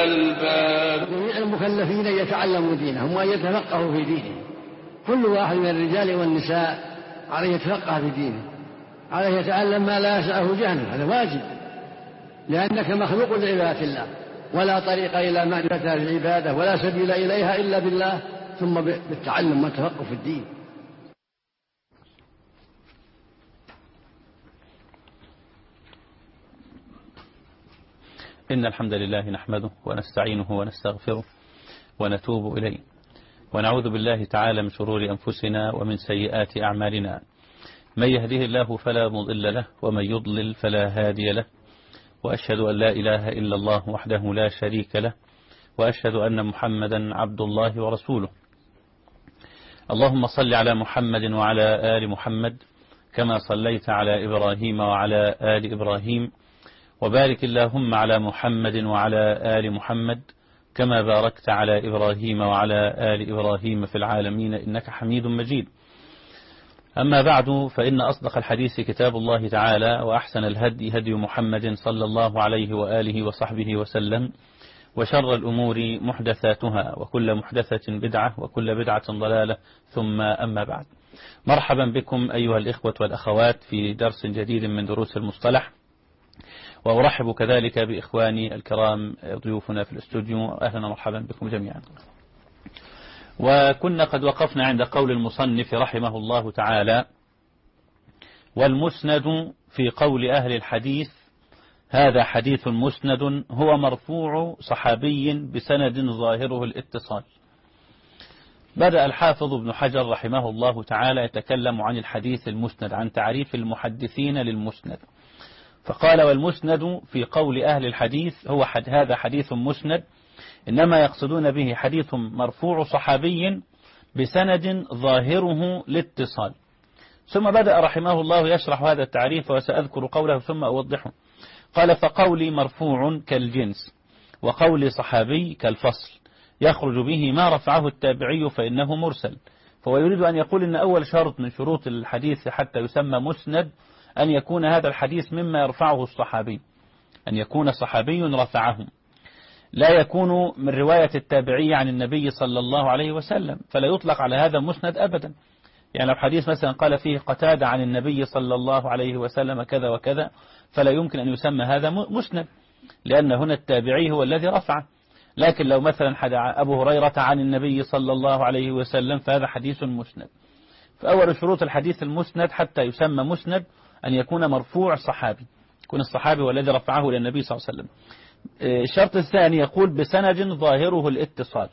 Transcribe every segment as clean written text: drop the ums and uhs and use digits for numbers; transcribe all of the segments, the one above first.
الألباب. جميع المكلفين يتعلموا دينهم وأن يتفقهوا في دينهم. كل واحد من الرجال والنساء عليه يتفقه في دينه، عليه يتعلم ما لا يسعه جهله، هذا واجب، لأنك مخلوق لعبادة الله، ولا طريق إلى معرفة العبادة ولا سبيل إليها إلا بالله، ثم بالتعلم والتفقه في الدين. إن الحمد لله نحمده ونستعينه ونستغفره ونتوب إليه، ونعوذ بالله تعالى من شرور أنفسنا ومن سيئات أعمالنا. من يهده الله فلا مضل له، ومن يضلل فلا هادي له، وأشهد أن لا إله إلا الله وحده لا شريك له، وأشهد أن محمدا عبد الله ورسوله. اللهم صل على محمد وعلى آل محمد كما صليت على إبراهيم وعلى آل إبراهيم، وبارك اللهم على محمد وعلى آل محمد كما باركت على إبراهيم وعلى آل إبراهيم في العالمين إنك حميد مجيد. أما بعد، فإن أصدق الحديث كتاب الله تعالى، وأحسن الهدي هدي محمد صلى الله عليه وآله وصحبه وسلم، وشر الأمور محدثاتها، وكل محدثة بدعة، وكل بدعة ضلالة، ثم أما بعد. مرحبا بكم أيها الإخوة والأخوات في درس جديد من دروس المصطلح، وأرحب كذلك بإخواني الكرام ضيوفنا في الاستوديو. أهلا ومرحبا بكم جميعا. وكنا قد وقفنا عند قول المصنف رحمه الله تعالى: والمسند في قول أهل الحديث هذا حديث مسند هو مرفوع صحابي بسند ظاهره الاتصال. بدأ الحافظ ابن حجر رحمه الله تعالى يتكلم عن الحديث المسند، عن تعريف المحدثين للمسند، فقال: والمسند في قول أهل الحديث هو هذا حديث مسند، إنما يقصدون به حديث مرفوع صحابي بسند ظاهره الاتصال. ثم بدأ رحمه الله يشرح هذا التعريف، وسأذكر قوله ثم أوضحه. قال: فقولي مرفوع كالجنس، وقولي صحابي كالفصل، يخرج به ما رفعه التابعي فإنه مرسل. فهو يريد أن يقول إن أول شرط من شروط الحديث حتى يسمى مسند أن يكون هذا الحديث مما يرفعه الصحابي، أن يكون صحابي رفعه، لا يكون من رواية التابعي عن النبي صلى الله عليه وسلم، فلا يطلق على هذا مسند أبدا. يعني لو حديث مثلا قال فيه قتادة عن النبي صلى الله عليه وسلم كذا وكذا، فلا يمكن أن يسمى هذا مسند، لأن هنا التابعي هو الذي رفعه. لكن لو مثلا أبو هريرة عن النبي صلى الله عليه وسلم فهذا حديث مسند. فأول شروط الحديث المسند حتى يسمى مسند أن يكون مرفوع صحابي، يكون الصحابي والذي رفعه للنبي صلى الله عليه وسلم. الشرط الثاني يقول بسند ظاهره الاتصال،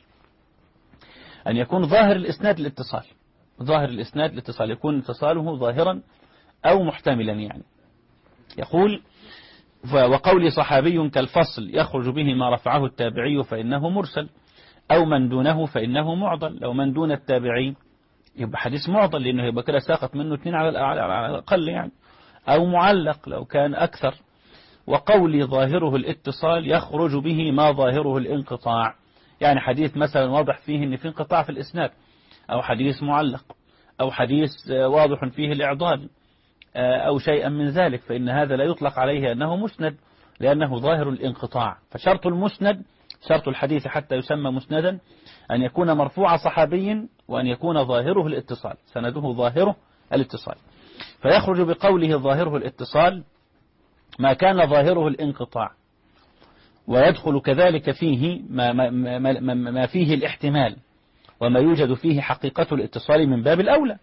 أن يكون ظاهر الإسناد الاتصال، ظاهر الإسناد الاتصال، يكون اتصاله ظاهرا أو محتملا. يعني يقول: وقول صحابي كالفصل يخرج به ما رفعه التابعي فإنه مرسل، أو من دونه فإنه معضل. لو من دون التابعي يبقى حديث معضل، لأنه يبقى كده ساقط منه اثنين على الأقل يعني، أو معلق لو كان أكثر. وقول ظاهره الاتصال يخرج به ما ظاهره الانقطاع، يعني حديث مثلا واضح فيه ان في انقطاع في الإسناد، أو حديث معلق، أو حديث واضح فيه الإعضال، أو شيئا من ذلك، فإن هذا لا يطلق عليه أنه مسند، لأنه ظاهر الانقطاع. فشرط المسند، شرط الحديث حتى يسمى مسندا، أن يكون مرفوع صحابي، وأن يكون ظاهره الاتصال، سنده ظاهره الاتصال. فيخرج بقوله ظاهره الاتصال ما كان ظاهره الانقطاع، ويدخل كذلك فيه ما فيه الاحتمال، وما يوجد فيه حقيقة الاتصال من باب الأولى.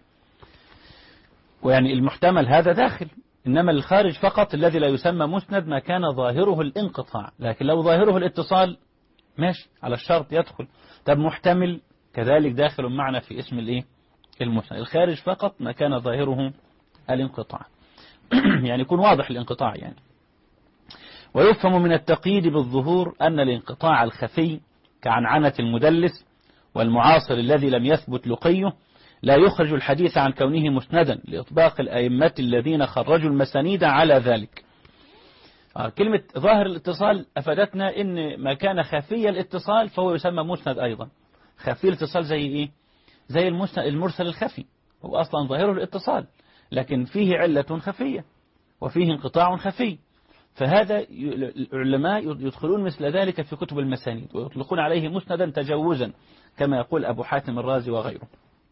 ويعني المحتمل هذا داخل، إنما الخارج فقط الذي لا يسمى مسند ما كان ظاهره الانقطاع. لكن لو ظاهره الاتصال ماشي على الشرط يدخل. طب محتمل كذلك داخل معنا في اسم المسند. الخارج فقط ما كان ظاهره الانقطاع يعني يكون واضح الانقطاع يعني. ويفهم من التقييد بالظهور أن الانقطاع الخفي كعنعنة المدلس والمعاصر الذي لم يثبت لقيه لا يخرج الحديث عن كونه مسندا، لإطباق الأئمة الذين خرجوا المسانيد على ذلك. كلمة ظاهر الاتصال أفادتنا إن ما كان خفي الاتصال فهو يسمى مسند أيضا. خفي الاتصال زي إيه؟ زي المرسل الخفي، هو أصلا ظاهره الاتصال، لكن فيه علة خفية وفيه انقطاع خفي. فهذا العلماء يدخلون مثل ذلك في كتب المسانيد ويطلقون عليه مسندا تجوزا كما يقول أبو حاتم الرازي وغيره.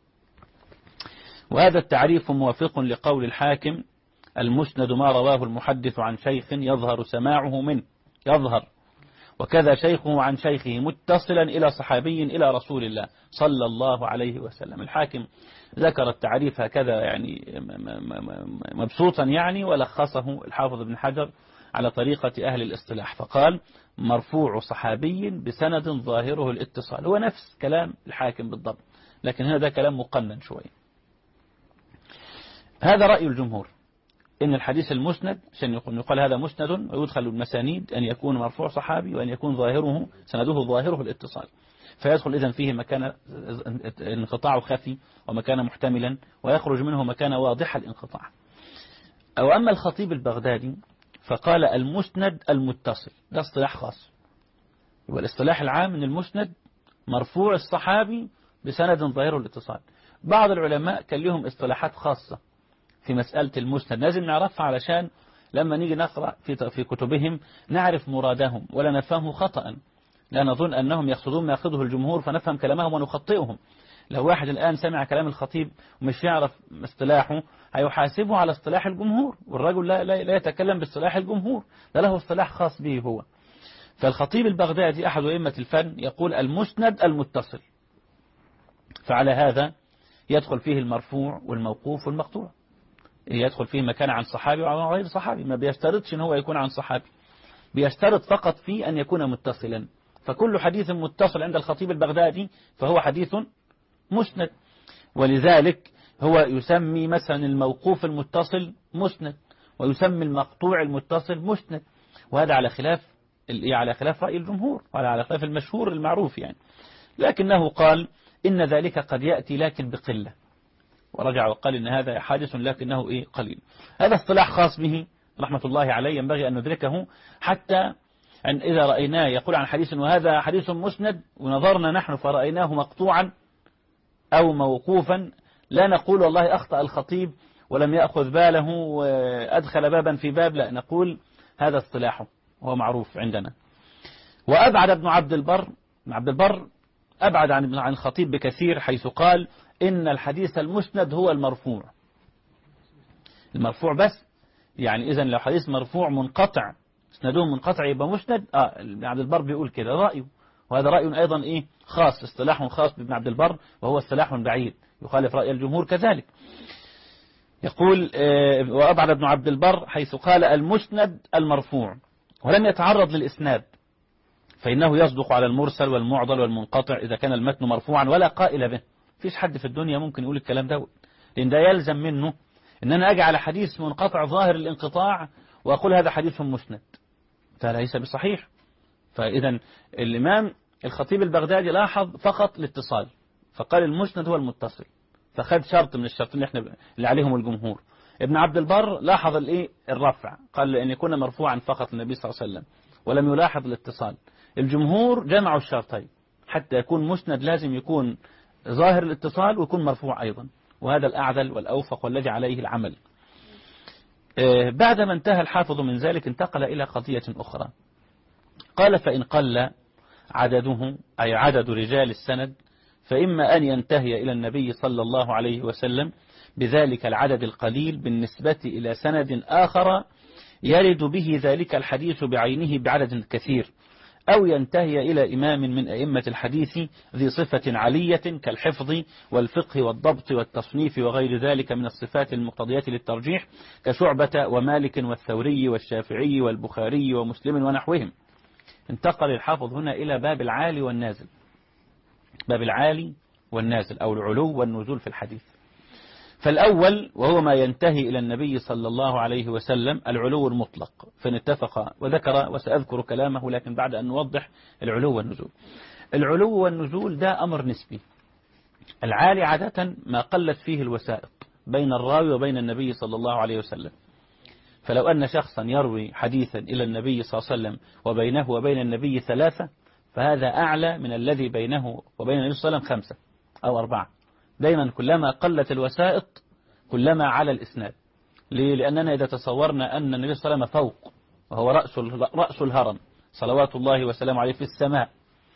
وهذا التعريف موافق لقول الحاكم: المسند ما رواه المحدث عن شيخ يظهر سماعه منه، يظهر، وكذا شيخه عن شيخه متصلا إلى صحابي إلى رسول الله صلى الله عليه وسلم. الحاكم ذكر التعريف هكذا يعني مبسوطا يعني، ولخصه الحافظ ابن حجر على طريقة أهل الاصطلاح فقال: مرفوع صحابي بسند ظاهره الاتصال. هو نفس كلام الحاكم بالضبط، لكن هنا ده كلام مقنن شوي. هذا رأي الجمهور، إن الحديث المسند عشان يقال هذا مسند ويدخل المسانيد أن يكون مرفوع صحابي وأن يكون ظاهره سنده ظاهره الاتصال، فيدخل إذن فيه مكان انقطاع خفي ومكان محتملا، ويخرج منه مكان واضح الانقطاع. أو أما الخطيب البغدادي فقال: المسند المتصل، ده اصطلاح خاص. والاصطلاح العام من المسند مرفوع الصحابي بسند ظاهره الاتصال. بعض العلماء كان لهم اصطلاحات خاصة في مسألة المسند لازم نعرفها علشان لما نيجي نقرأ في كتبهم نعرف مرادهم ولا نفهمه خطأ، لا نظن أنهم يقصدون ما يقصده الجمهور فنفهم كلامهم ونخطئهم. لو واحد الآن سمع كلام الخطيب ومش يعرف اصطلاحه هيحاسبه على اصطلاح الجمهور، والرجل لا يتكلم باصطلاح الجمهور، ده له اصطلاح خاص به هو. فالخطيب البغدادي أحد أئمة الفن يقول: المسند المتصل، فعلى هذا يدخل فيه المرفوع والموقوف والمقطوع، يدخل فيه مكان عن صحابي وعن غير صحابي، ما بيشترطش ان هو يكون عن صحابي، بيشترط فقط فيه أن يكون متصلا. فكل حديث متصل عند الخطيب البغدادي فهو حديث مسند، ولذلك هو يسمي مثلا الموقوف المتصل مسند، ويسمي المقطوع المتصل مسند، وهذا على خلاف رأي الجمهور وعلى خلاف المشهور المعروف يعني. لكنه قال إن ذلك قد يأتي لكن بقلة، ورجع وقال إن هذا حادث لكنه قليل. هذا اصطلاح خاص به رحمة الله عليه، ينبغي أن ندركه حتى أن إذا رأيناه يقول عن حديث وهذا حديث مسند ونظرنا نحن فرأيناه مقطوعا أو موقوفا لا نقول والله أخطأ الخطيب ولم يأخذ باله وأدخل بابا في باب، لا، نقول هذا اصطلاحه وهو معروف عندنا. وأبعد ابن عبد البر أبعد عن الخطيب بكثير، حيث قال إن الحديث المسند هو المرفوع بس، يعني إذن لو حديث مرفوع منقطع اسناده منقطع يبقى مسند. ابن عبد البر بيقول كده رأيه، وهذا رأي أيضا خاص، اصطلاح خاص بابن عبد البر، وهو اصطلاح بعيد يخالف رأي الجمهور كذلك. يقول وأبعد ابن عبد البر حيث قال المسند المرفوع، ولم يتعرض للإسناد، فإنه يصدق على المرسل والمعضل والمنقطع إذا كان المتن مرفوعا ولا قائل به. فيش حد في الدنيا ممكن يقول الكلام ده، لأن ده يلزم منه إن أنا أجي على حديث منقطع ظاهر الانقطاع وأقول هذا حديث مسند، فليس بصحيح. فإذا الإمام الخطيب البغدادي لاحظ فقط الاتصال، فقال المسند هو المتصل، فخد شرط من الشرطين اللي عليهم الجمهور. ابن عبد البر لاحظ الرفع، قال أن يكون مرفوعا فقط للنبي صلى الله عليه وسلم ولم يلاحظ الاتصال. الجمهور جمعوا الشرطين، حتى يكون مسند لازم يكون ظاهر الاتصال ويكون مرفوع أيضا، وهذا الأعدل والأوفق والذي عليه العمل. بعدما انتهى الحافظ من ذلك انتقل إلى قضية أخرى، قال: فإن قل عدده أي عدد رجال السند فإما أن ينتهي إلى النبي صلى الله عليه وسلم بذلك العدد القليل بالنسبة إلى سند آخر يرد به ذلك الحديث بعينه بعدد كثير، أو ينتهي إلى إمام من أئمة الحديث ذي صفة عالية كالحفظ والفقه والضبط والتصنيف وغير ذلك من الصفات المقتضية للترجيح كشعبة ومالك والثوري والشافعي والبخاري ومسلم ونحوهم. انتقل الحافظ هنا إلى باب العالي والنازل، باب العالي والنازل أو العلو والنزول في الحديث. فالأول وهو ما ينتهي إلى النبي صلى الله عليه وسلم العلو المطلق، فإن اتفق وذكر وسأذكر كلامه لكن بعد أن نوضح العلو والنزول. العلو والنزول ده أمر نسبي. العالي عادة ما قلت فيه الوسائط بين الراوي وبين النبي صلى الله عليه وسلم، فلو أن شخصا يروي حديثا إلى النبي صلى الله عليه وسلم وبينه وبين النبي 3 فهذا أعلى من الذي بينه وبين النبي صلى الله عليه وسلم 5 أو 4. دايما كلما قلت الوسائط كلما على الإسناد. ليه؟ لأننا إذا تصورنا أن النبي صلى الله عليه وسلم فوق وهو رأس الهرم صلوات الله وسلامه عليه في السماء.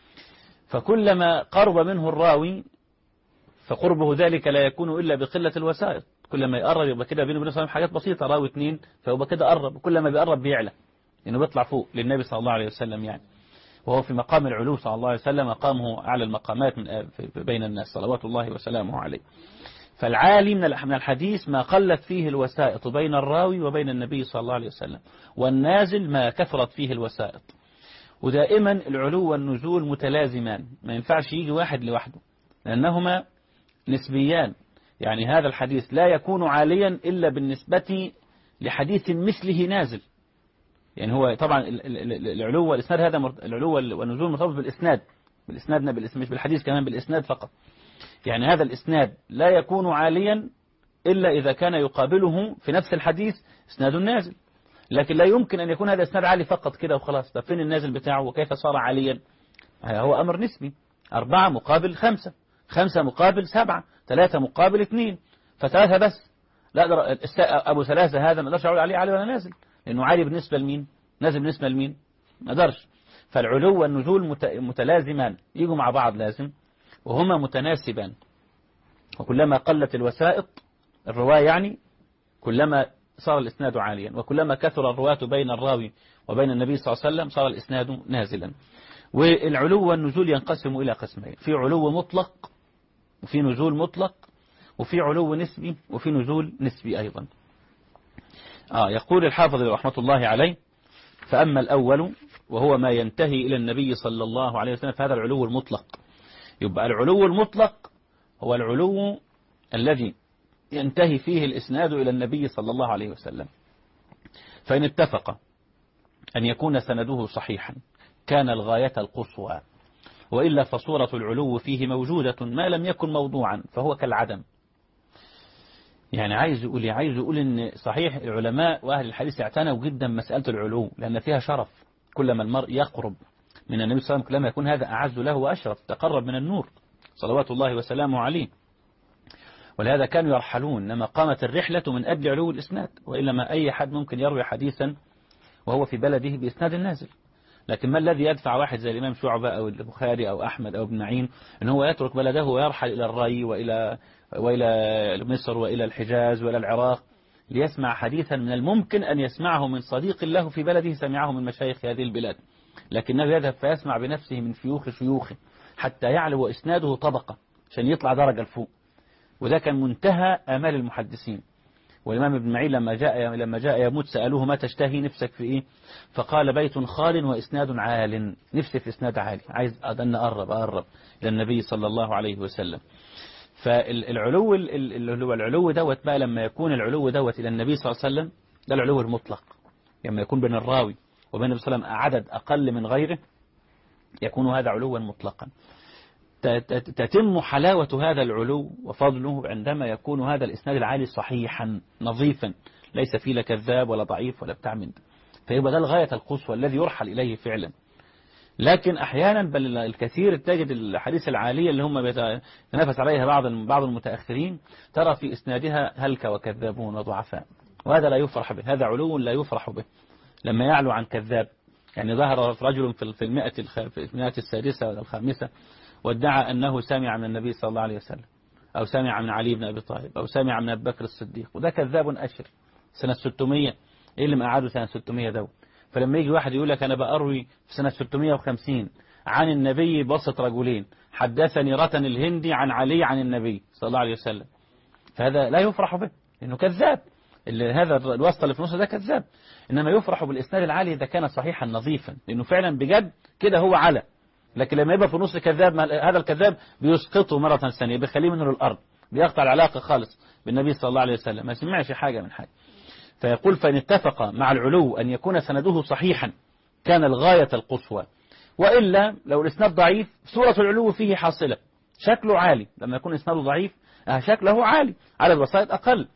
فكلما قرب منه الراوي فقربه ذلك لا يكون إلا بقلة الوسائط، كلما يقرب يبقى كده بينه وبين حاجات بسيطة، راوي 2 فيبقى كده قرب، كلما بيقرب بيعلى لأنه بيطلع فوق للنبي صلى الله عليه وسلم يعني، وهو في مقام العلو صلى الله عليه وسلم، مقامه أعلى المقامات بين الناس صلوات الله وسلامه عليه. فالعالي من الحديث ما قلت فيه الوسائط بين الراوي وبين النبي صلى الله عليه وسلم، والنازل ما كثرت فيه الوسائط. ودائما العلو والنزول متلازمان، ما ينفعش يجي واحد لوحده لأنهما نسبيان. يعني هذا الحديث لا يكون عاليا إلا بالنسبة لحديث مثله نازل. يعني هو طبعا العلو والإسناد، هذا العلو والنزول مرتبط بالإسناد، مش بالحديث، كمان بالإسناد فقط. يعني هذا الإسناد لا يكون عاليا إلا إذا كان يقابله في نفس الحديث إسناد نازل، لكن لا يمكن أن يكون هذا إسناد عالي فقط كده وخلاص. طب فين النازل بتاعه وكيف صار عاليا؟ هو أمر نسبي، 4 مقابل 5، 5 مقابل 7، 3 مقابل 2، ف3 بس. لا أبو 3 هذا ما اقدرش أقول عليه عالي ولا نازل، لأنه عالي بالنسبة لمين؟ نازل بالنسبة لمين؟ ما اقدرش. فالعلو والنزول متلازمان، يجوا مع بعض لازم، وهما متناسبان. وكلما قلت الوسائط الرواية يعني كلما صار الإسناد عاليا، وكلما كثر الرواة بين الراوي وبين النبي صلى الله عليه وسلم صار الإسناد نازلا. والعلو والنزول ينقسم إلى قسمين، في علو مطلق وفي نزول مطلق، وفي علو نسبي وفي نزول نسبي أيضا. يقول الحافظ رحمة الله عليه: فأما الأول وهو ما ينتهي إلى النبي صلى الله عليه وسلم فهذا العلو المطلق. يبقى العلو المطلق هو العلو الذي ينتهي فيه الإسناد إلى النبي صلى الله عليه وسلم، فإن اتفق أن يكون سنده صحيحا كان الغاية القصوى، وإلا فصورة العلو فيه موجودة ما لم يكن موضوعا فهو كالعدم. يعني عايز يقول إن صحيح العلماء وأهل الحديث اعتنوا جدا مسألة العلو لأن فيها شرف، كلما المرء يقرب من النبي صلى الله عليه وسلم كلما يكون هذا أعز له وأشرف، تقرب من النور صلوات الله وسلامه عليه. ولهذا كانوا يرحلون، إنما قامت الرحلة من أجل علو الإسناد، وإلا ما أي حد ممكن يروي حديثا وهو في بلده بإسناد النازل. لكن ما الذي يدفع واحد زي الإمام شعبة أو البخاري أو أحمد أو ابن معين أن هو يترك بلده ويرحل إلى الري وإلى مصر وإلى الحجاز وإلى العراق ليسمع حديثا من الممكن أن يسمعه من صديق له في بلده سمعه من مشايخ هذه البلاد، لكنه يذهب فيسمع بنفسه من شيوخه حتى يعلو إسناده طبقة عشان يطلع درجة الفوق. وده كان منتهى آمال المحدثين. والإمام ابن معين لما جاء يموت سألوه: ما تشتهي، نفسك في إيه؟ فقال: بيت خال وإسناد عال. نفسي في إسناد عالي، عايز أن أقرب إلى النبي صلى الله عليه وسلم. فالعلو اللي هو العلو دوت بقى، لما يكون العلو دوت إلى النبي صلى الله عليه وسلم ده العلو المطلق. لما يكون بين الراوي وبين النبي صلى الله عليه وسلم عدد أقل من غيره يكون هذا علوا مطلقا. تتم حلاوة هذا العلو وفضله عندما يكون هذا الإسناد العالي صحيحا نظيفا، ليس فيه لا كذاب ولا ضعيف ولا بتاع من ده، فيبقى ده الغاية القصوى الذي يرحل إليه فعلا. لكن أحيانا بل الكثير تجد الحديث العالية اللي هم يتنافس عليها بعض المتأخرين ترى في إسنادها هلك وكذابون وضعفاء، وهذا لا يفرح به، هذا علو لا يفرح به لما يعلو عن كذاب. يعني ظهر رجل في المئة السادسة ولا الخامسة وادعى أنه سمع من النبي صلى الله عليه وسلم، أو سمع من علي بن أبي طالب، أو سمع من أبي بكر الصديق، وده كذاب أشر. سنة 600 إيه اللي مقعده سنة 600 دول؟ فلما يجي واحد يقول لك أنا بأروي في سنة 650 عن النبي بواسطة رجلين، حدثني رتن الهندي عن علي عن النبي صلى الله عليه وسلم، فهذا لا يفرح به إنه كذاب. هذا الواسطة اللي في نصه ده كذاب. إنما يفرح بالإسناد العالي إذا كان صحيحا نظيفا، لأنه فعلا بجد كده هو على. لكن لما يبقى في نص كذاب، هذا الكذاب بيسقطه مرة ثانية، بيخليه منه للأرض، بيقطع العلاقة خالص بالنبي صلى الله عليه وسلم، ما سمعش حاجة من حاجة. فيقول: فإن اتفق مع العلو أن يكون سنده صحيحا كان الغاية القصوى، وإلا لو الإسناد ضعيف صورة العلو فيه حاصلة، شكله عالي. لما يكون إسناده ضعيف شكله عالي على الوسائط أقل،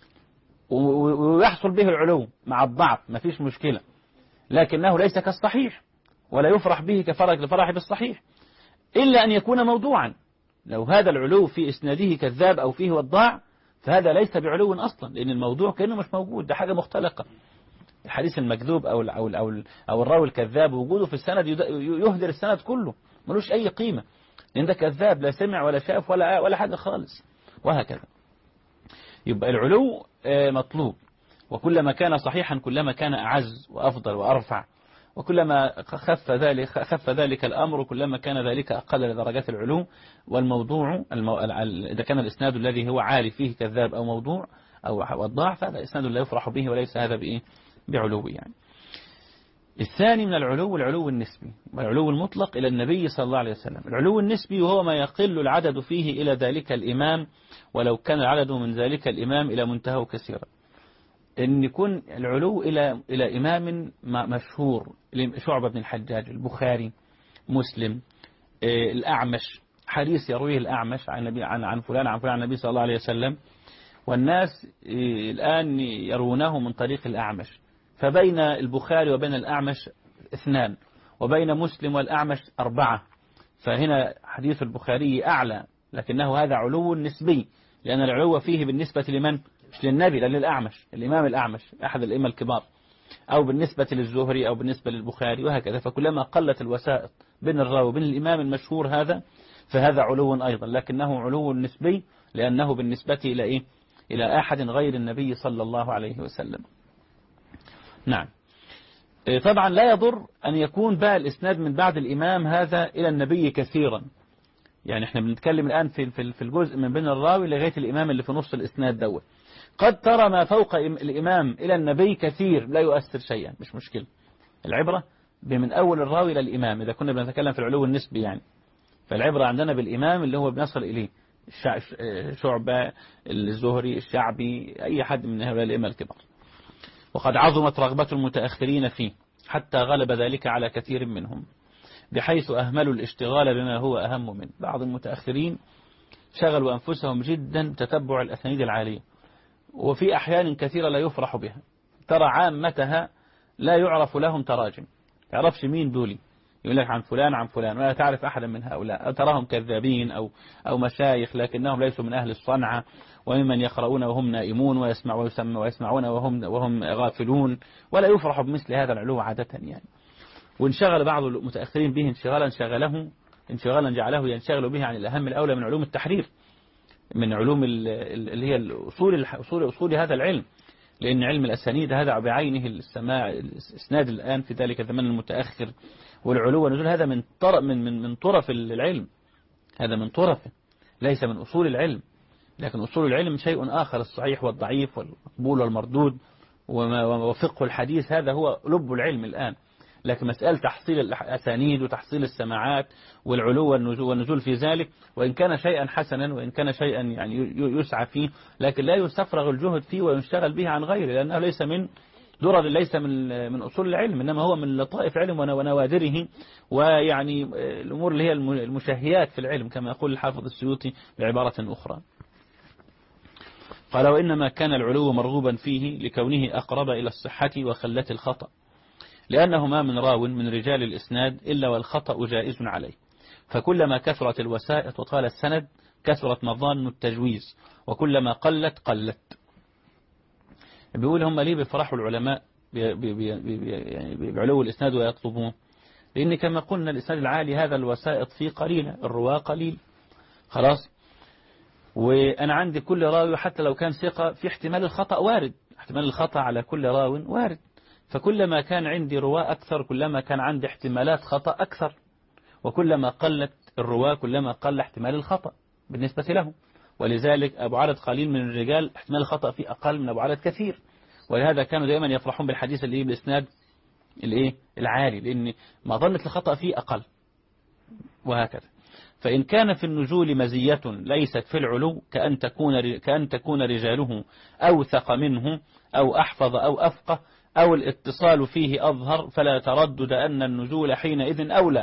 ويحصل به العلو مع الضعف ما فيش مشكلة، لكنه ليس كالصحيح ولا يفرح به كفرح بالصحيح، إلا أن يكون موضوعا. لو هذا العلو في إسناده كذاب أو فيه وضاع فهذا ليس بعلو أصلا، لأن الموضوع كأنه مش موجود، ده حاجة مختلقة. الحديث المكذوب أو الراوي الكذاب وجوده في السند يهدر السند كله، ملوش أي قيمة، لأن ده كذاب لا سمع ولا شاف ولا حاجة خالص، وهكذا. يبقى العلو مطلوب، وكلما كان صحيحا كلما كان أعز وأفضل وأرفع، وكلما خف ذلك الأمر كلما كان ذلك أقل درجات العلو. والموضوع إذا كان الإسناد الذي هو عالي فيه كذاب أو موضوع أو الضعف، هذا إسناد لا يفرح به، وليس هذا بعلو يعني. الثاني من العلو النسبي، والعلو المطلق إلى النبي صلى الله عليه وسلم. العلو النسبي وهو ما يقل العدد فيه إلى ذلك الإمام، ولو كان العدد من ذلك الإمام إلى منتهى كثيرا. أن يكون العلو إلى إمام مشهور، شعبة بن الحجاج، البخاري، مسلم، الأعمش، حديث يرويه الأعمش عن فلان عن النبي صلى الله عليه وسلم، والناس الآن يرونه من طريق الأعمش، فبين البخاري وبين الأعمش 2، وبين مسلم والأعمش 4، فهنا حديث البخاري أعلى، لكنه هذا علو نسبي، لأن العلو فيه بالنسبة لمن؟ مش للنبي، لأن للأعمش، الإمام الأعمش أحد الأئمة الكبار، أو بالنسبة للزهري أو بالنسبة للبخاري، وهكذا. فكلما قلت الوسائط بين الراوي وبين الإمام المشهور هذا، فهذا علو أيضا، لكنه علو نسبي، لأنه بالنسبة إلى إيه؟ إلى أحد غير النبي صلى الله عليه وسلم. نعم. طبعا لا يضر أن يكون بقى الإسناد من بعد الإمام هذا إلى النبي كثيرا، يعني احنا بنتكلم الآن في الجزء من بين الراوي لغاية الإمام اللي في نص الإسناد دوت. قد ترى ما فوق الإمام إلى النبي كثير لا يؤثر شيئا، مش مشكلة. العبرة بمن أول الراوي إلى الإمام، إذا كنا بنتكلم في العلو النسبي يعني، فالعبرة عندنا بالإمام اللي هو بنصل إليه، شعبة، الزهري، الشعبي، أي حد من هؤلاء الأئمة الكبار. وقد عظمت رغبة المتأخرين فيه حتى غلب ذلك على كثير منهم، بحيث أهملوا الاشتغال بما هو أهم منه. بعض المتأخرين شغلوا أنفسهم جدا تتبع الأسانيد العالية، وفي أحيان كثيرة لا يفرح بها، ترى عامتها لا يعرف لهم تراجم، تعرفش مين دولي، يقول لك عن فلان عن فلان، ولا تعرف أحدا من هؤلاء، تراهم كذابين أو مشايخ، لكنهم ليسوا من أهل الصنعة، وممن يقرؤون وهم نائمون ويسمعون وهم غافلون، ولا يفرح بمثل هذا العلو عادة يعني. وانشغل بعض المتأخرين به انشغالا جعله ينشغل به عن الأهم الأولى من علوم التحرير، من علوم اللي هي أصول هذا العلم، لأن علم الأسانيد هذا بعينه الإسناد الآن في ذلك الزمن المتأخر، والعلو والنزول هذا من طرف العلم، هذا من طرفه، ليس من أصول العلم. لكن أصول العلم شيء آخر، الصحيح والضعيف والمقبول والمردود وفقه الحديث، هذا هو لب العلم الآن. لكن مسألة تحصيل الأسانيد وتحصيل السماعات والعلو والنزول في ذلك، وإن كان شيئا حسنا وإن كان شيئا يعني يسعى فيه، لكن لا يستفرغ الجهد فيه وينشغل به عن غيره، لأنه ليس من درر، ليس من أصول العلم، إنما هو من لطائف علم ونوادره، ويعني الأمور اللي هي المشهيات في العلم، كما يقول الحافظ السيوطي بعبارة أخرى. قال: وإنما كان العلو مرغوبا فيه لكونه أقرب إلى الصحة وخلة الخطأ، لأنه ما من راو من رجال الإسناد إلا والخطأ جائز عليه، فكلما كثرت الوسائط وطال السند كثرت مظان التجويز، وكلما قلت. بيقول هم ليه بيفرحوا العلماء بعلو الإسناد ويطلبون؟ لأن كما قلنا الإسناد العالي هذا الوسائط فيه قليلة، الرواة قليل، خلاص. وأنا عندي كل راوي حتى لو كان ثقة في احتمال الخطأ وارد، احتمال الخطأ على كل راو وارد، فكلما كان عندي رواة أكثر كلما كان عندي احتمالات خطأ أكثر، وكلما قلت الرواة كلما قل احتمال الخطأ بالنسبة له. ولذلك أبو عدد قليل من الرجال احتمال الخطأ فيه أقل من أبو عدد كثير، ولهذا كانوا دائما يفرحون بالحديث اللي بالإسناد العالي، لأن مظنة الخطأ فيه أقل، وهكذا. فإن كان في النزول مزية ليست في العلو، كأن تكون رجاله أوثق منه أو أحفظ أو أفقه أو الاتصال فيه أظهر، فلا تردد أن النزول حينئذ أولى.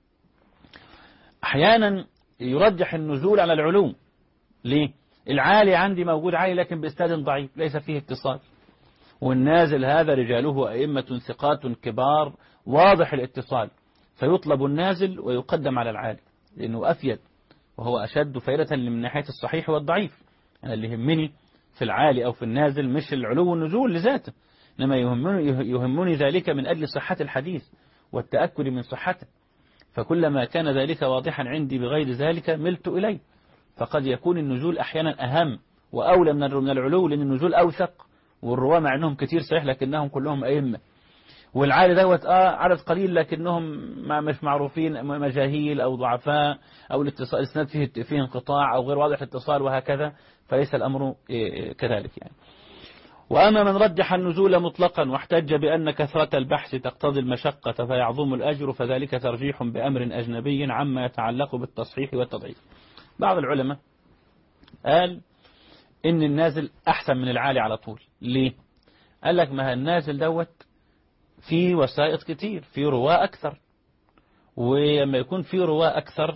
أحيانا يرجح النزول على العلو. ليه؟ العالي عندي موجود عالي لكن بإسناد ضعيف ليس فيه اتصال، والنازل هذا رجاله أئمة ثقات كبار واضح الاتصال، فيطلب النازل ويقدم على العالي لأنه أفيد وهو أشد فائدة من ناحية الصحيح والضعيف. أنا اللي يهمني في العالي أو في النازل مش العلو والنزول لذاته، إنما يهمني ذلك من أجل صحة الحديث والتأكد من صحته، فكلما كان ذلك واضحا عندي بغير ذلك ملت إليه. فقد يكون النزول أحيانا أهم وأولى من العلو، لأن النزول أوثق، والرواة مع أنهم كتير صحيح لكنهم كلهم أئمة، والعالي دوت عدد قليل لكنهم مش معروفين، مجاهيل أو ضعفاء أو الاتصال الإسناد فيه انقطاع أو غير واضح الاتصال وهكذا، فليس الأمر كذلك يعني. وأما من رجح النزول مطلقا واحتج بأن كثرة البحث تقتضي المشقة فيعظم الأجر، فذلك ترجيح بأمر أجنبي عما يتعلق بالتصحيح والتضعيف. بعض العلماء قال إن النازل أحسن من العالي على طول. ليه؟ قال لك ما النازل دوت في وسائط كتير، في رواة أكثر، ولما يكون في رواة أكثر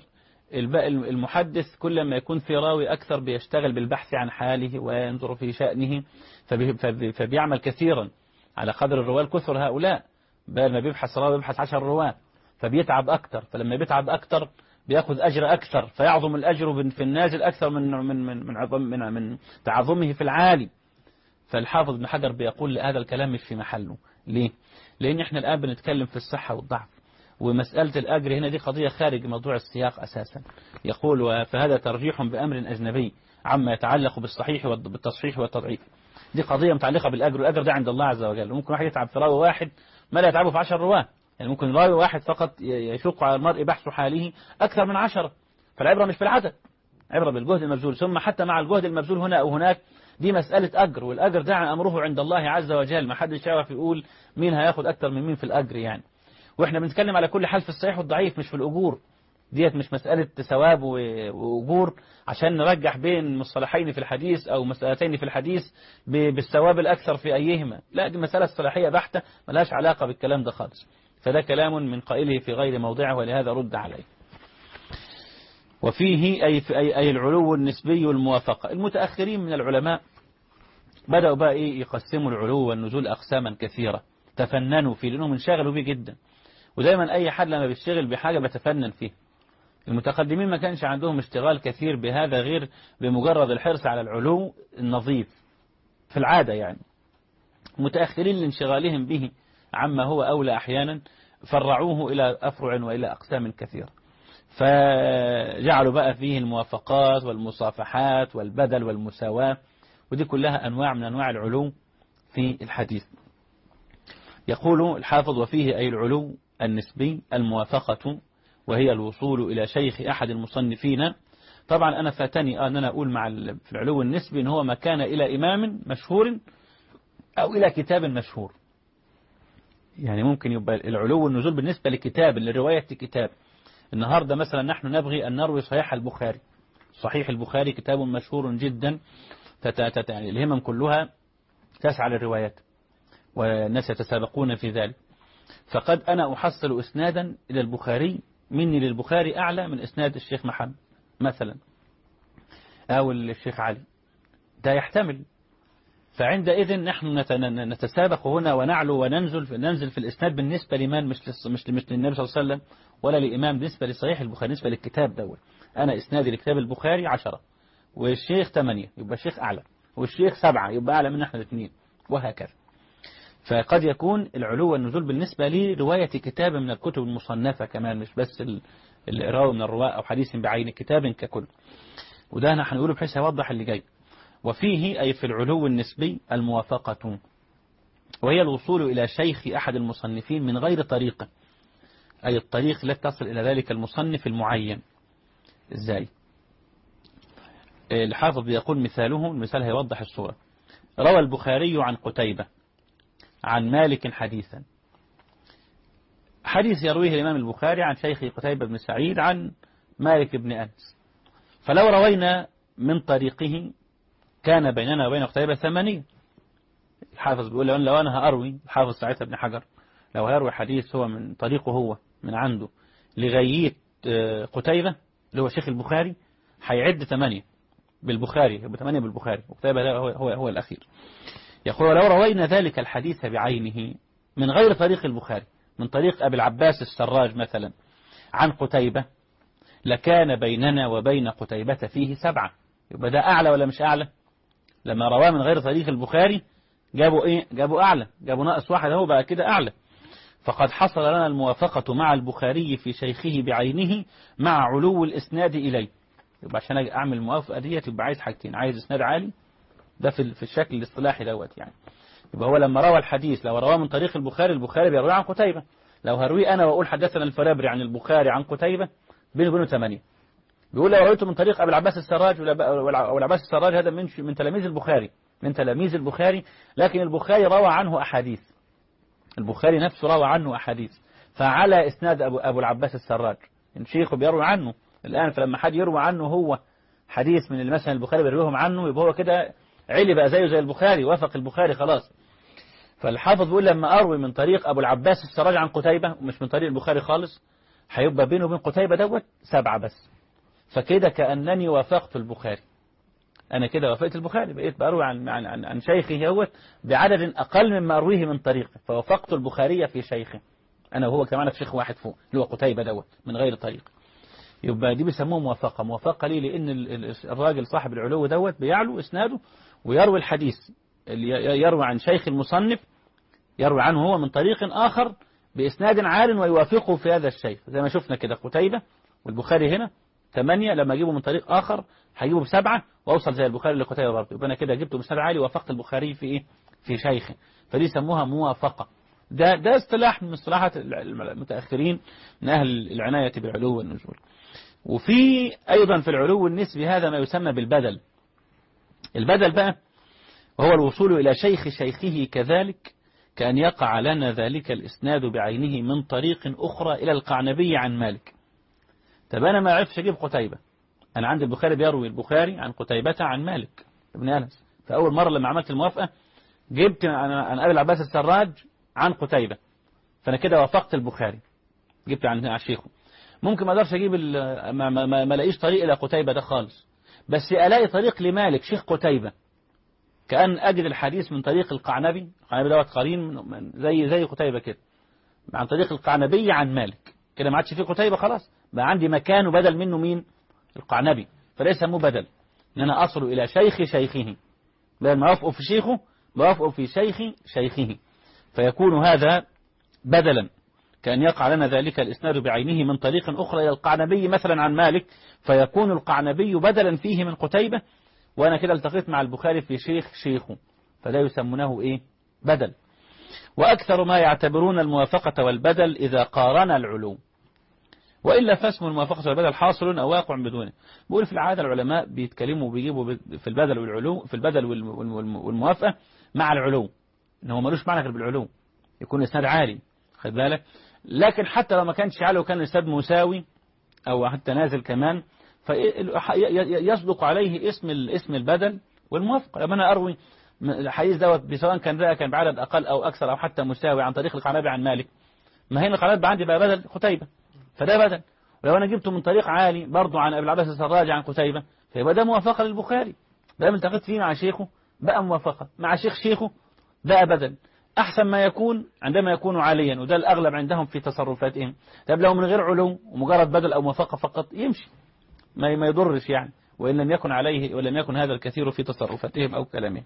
المحدث كل ما يكون في راوي أكثر بيشتغل بالبحث عن حاله وينظر في شأنه، فبيعمل كثيرا على قدر الرواة الكثر هؤلاء، بل ما بيبحث راوي بيبحث 10 رواة، فبيتعب أكثر، فلما بيتعب أكثر بيأخذ أجر أكثر، فيعظم الأجر في النازل أكثر من تعظمه في العالي. فالحافظ ابن حجر بيقول هذا الكلام مش في محله. ليه؟ لأن احنا الآن بنتكلم في الصحة والضعف، ومسألة الأجر هنا دي قضية خارج موضوع السياق أساسا. يقول فهذا ترجيح بأمر أجنبي عما يتعلق بالتصحيح والتضعيف. دي قضية متعلقة بالأجر، والأجر ده عند الله عز وجل. ممكن واحد يتعب في راوي واحد ما لا يتعبه في 10 رواه، يعني ممكن راوي واحد فقط يشق على المرء بحث حاله أكثر من 10. فالعبرة مش في العدد، عبرة بالجهد المبذول. ثم حتى مع الجهد المبذول هنا أو هناك دي مسألة أجر، والأجر ده أمره عند الله عز وجل، ما حدش يعرف يقول مين هياخد أكثر من مين في الأجر يعني. وإحنا بنتكلم على كل حال في الصحيح والضعيف مش في الأجور، ديت مش مسألة ثواب وأجور عشان نرجح بين مصطلحين في الحديث أو مسألتين في الحديث بالثواب الأكثر في أيهما، لا دي مسألة صلاحية بحتة ملهاش علاقة بالكلام ده خالص. فده كلام من قائله في غير موضعه، ولهذا رد عليه. وفيه أي العلو النسبي والموافقة. المتأخرين من العلماء بدأوا بقى يقسموا العلو والنزول أقساما كثيرة، تفننوا فيه لأنهم انشغلوا به جدا، ودايما أي حد لما بيشتغل بحاجة بتفنن فيه. المتقدمين ما كانش عندهم اشتغال كثير بهذا غير بمجرد الحرص على العلو النظيف في العادة يعني. متأخرين لانشغالهم به عما هو أولى أحيانا فرعوه إلى أفرع وإلى أقسام كثيرة، فجعلوا بقى فيه الموافقات والمصافحات والبدل والمساواة، ودي كلها أنواع من أنواع العلو في الحديث. يقول الحافظ وفيه أي العلو النسبي الموافقة، وهي الوصول إلى شيخ أحد المصنفين. طبعا أنا فاتني أن أنا أقول في العلو النسبي إن هو ما كان إلى إمام مشهور أو إلى كتاب مشهور. يعني ممكن يبقى العلو والنزول بالنسبة لكتاب، لرواية كتاب. النهاردة مثلا نحن نبغي أن نروي صحيح البخاري. صحيح البخاري كتاب مشهور جدا، يعني الهمم كلها تسعى للروايات والناس يتسابقون في ذلك. فقد أنا أحصل إسنادا إلى البخاري مني للبخاري أعلى من إسناد الشيخ محمد مثلا أو الشيخ علي، ده يحتمل. فعندئذ نحن نتسابق هنا ونعلو وننزل في الإسناد بالنسبة لمن مش للنبي صلى الله عليه وسلم ولا لإمام، بالنسبة لصحيح البخاري، بالنسبة للكتاب دوت. أنا إسنادي لكتاب البخاري 10 والشيخ 8 يبقى الشيخ أعلى، والشيخ 7 يبقى أعلى من احنا الاثنين، وهكذا. فقد يكون العلو والنزول بالنسبة لرواية كتاب من الكتب المصنفة كمان، مش بس الراوي من الرواة أو حديث بعين كتاب ككل. وده نحن نقوله بحيث يوضح اللي جاي. وفيه أي في العلو النسبي الموافقة، وهي الوصول إلى شيخ أحد المصنفين من غير طريقة، أي الطريق التي تصل إلى ذلك المصنف المعين. إزاي؟ الحافظ يقول مثاله، المثال هيوضح الصورة. روى البخاري عن قتيبة عن مالك حديثا، حديث يرويه الإمام البخاري عن شيخ قتيبة بن سعيد عن مالك بن أنس. فلو روينا من طريقه كان بيننا وبين قتيبة 8. الحافظ بيقول لو أنا هأروي، الحافظ ساعتها ابن حجر لو هيروي حديث هو من طريقه هو من عنده لغاية قتيبة اللي هو شيخ البخاري، هيعد 8 بالبخاري، يبقى 8 بالبخاري، وقتيبة هو الأخير. يقول لو روينا ذلك الحديث بعينه من غير طريق البخاري، من طريق أبي العباس السراج مثلا عن قتيبة، لكان بيننا وبين قتيبة فيه 7. يبقى ده أعلى ولا مش أعلى؟ لما رواه من غير طريق البخاري جابوا إيه؟ جابوا أعلى، جابوا ناقص واحد أهو بقى كده أعلى. فقد حصل لنا الموافقة مع البخاري في شيخه بعينه مع علو الإسناد إليه. يبقى عشان أعمل الموافقة دي يبقى عايز حاجتين، عايز إسناد عالي، ده في الشكل الاصطلاحي دوت يعني. يبقى هو لما روى الحديث لو رواه من طريق البخاري بيروي عن قتيبة. لو هرويه أنا وأقول حدثنا الفرابري عن البخاري عن قتيبة بينه وبينه 8. بيقول لو رويته من طريق أبي العباس السراج والعباس السراج هذا من تلاميذ البخاري، من تلاميذ البخاري، لكن البخاري روى عنه أحاديث، البخاري نفسه روى عنه أحاديث، فعلى إسناد أبو العباس السراج إن شيخه بيروي عنه الآن. فلما حد يروي عنه هو حديث من اللي مثلا البخاري بيرويهم عنه يبقى هو كده علي بقى زيه زي البخاري، وافق البخاري خلاص. فالحافظ بيقول لما أروي من طريق أبو العباس السراج عن قتيبة ومش من طريق البخاري خالص هيبقى بينه وبين قتيبة دوت 7 بس. فكده كأنني وافقت البخاري، أنا كده وافقت البخاري، بقيت بأروي عن شيخه هو بعدد أقل مما أرويه من طريقه، فوافقت البخاري في شيخه أنا وهو كمان في شيخ واحد فوق اللي هو قتيبة دوت من غير طريق. يبقى دي بيسموه موافقة ليه؟ لأن الراجل صاحب العلو دوت بيعلو إسناده ويروي الحديث اللي يروي عن شيخ المصنف، يروي عنه هو من طريق آخر بإسناد عال ويوافقه في هذا الشيخ. زي ما شفنا كده قتيبة والبخاري هنا 8، لما أجيبه من طريق آخر هجيبه ب7 وأوصل زي البخاري لقتيبة برضه، يبقى أنا كده جبته بإسناد عالي ووافقت البخاري في إيه؟ في شيخه. فدي سموها موافقة. ده اصطلاح من اصطلاحات المتأخرين من أهل العناية بالعلو والنزول. وفي أيضا في العلو النسبي هذا ما يسمى بالبدل. البدل بقى وهو الوصول إلى شيخ شيخه كذلك، كأن يقع لنا ذلك الإسناد بعينه من طريق أخرى إلى القعنبي عن مالك. طب أنا ما عرفش أجيب قتيبة، أنا عندي البخاري بيروي البخاري عن قتيبة عن مالك ابن أنس، فأول مرة لما عملت الموافقة جبت عن أبي العباس السراج عن قتيبة، فأنا كده وافقت البخاري جبت عن شيخه. ممكن ما اقدرش اجيب ما الاقيش طريق الى قتيبة ده خالص، بس الاقي طريق لمالك شيخ قتيبة، كأن اجد الحديث من طريق القعنبي دوت قرين زي قتيبة كده، عن طريق القعنبي عن مالك، كده ما عادش فيه قتيبة خلاص، بقى عندي مكان وبدل منه مين؟ القعنبي. فليس مو بدل ان انا اصل الى شيخ شيخه، بدل ما اوافقه في شيخه بوافقه في شيخ شيخه، فيكون هذا بدلا، كأن يقع لنا ذلك الإسناد بعينه من طريق أخرى إلى القعنبي مثلا عن مالك، فيكون القعنبي بدلا فيه من قتيبة، وأنا كده التقيت مع البخاري في شيخه، فده يسمونه إيه؟ بدل. وأكثر ما يعتبرون الموافقة والبدل إذا قارن العلو، وإلا فاسم الموافقة والبدل حاصل أو واقع بدونه. بقول في العادة العلماء بيتكلموا وبيجيبوا في البدل والعلو، في البدل والموافقة مع العلو، إنه ملوش معنى غير بالعلو، يكون إسناد عالي، خد بالك. لكن حتى لو ما كانش عالي وكان الإسناد مساوي أو حتى نازل كمان، فيصدق عليه اسم البدل والموافقة. لما أنا أروي الحديث دوت سواء كان بعدد أقل أو أكثر أو حتى مساوي عن طريق القعنبي عن مالك، ما هي القعنبي عندي بقى بدل قتيبة، فده بدل. ولو أنا جبته من طريق عالي برضه عن أبي العباس السراج عن قتيبة، فيبقى ده موافقة للبخاري، ده من التقيت فيه مع شيخه بقى موافقة، مع شيخه بقى بدل. أحسن ما يكون عندما يكون عاليا، وده الأغلب عندهم في تصرفاتهم. طب لو من غير علو ومجرد بدل أو موافقة فقط يمشي، ما يضرش يعني، وإن لم يكن عليه ولم يكن هذا الكثير في تصرفاتهم أو كلامهم.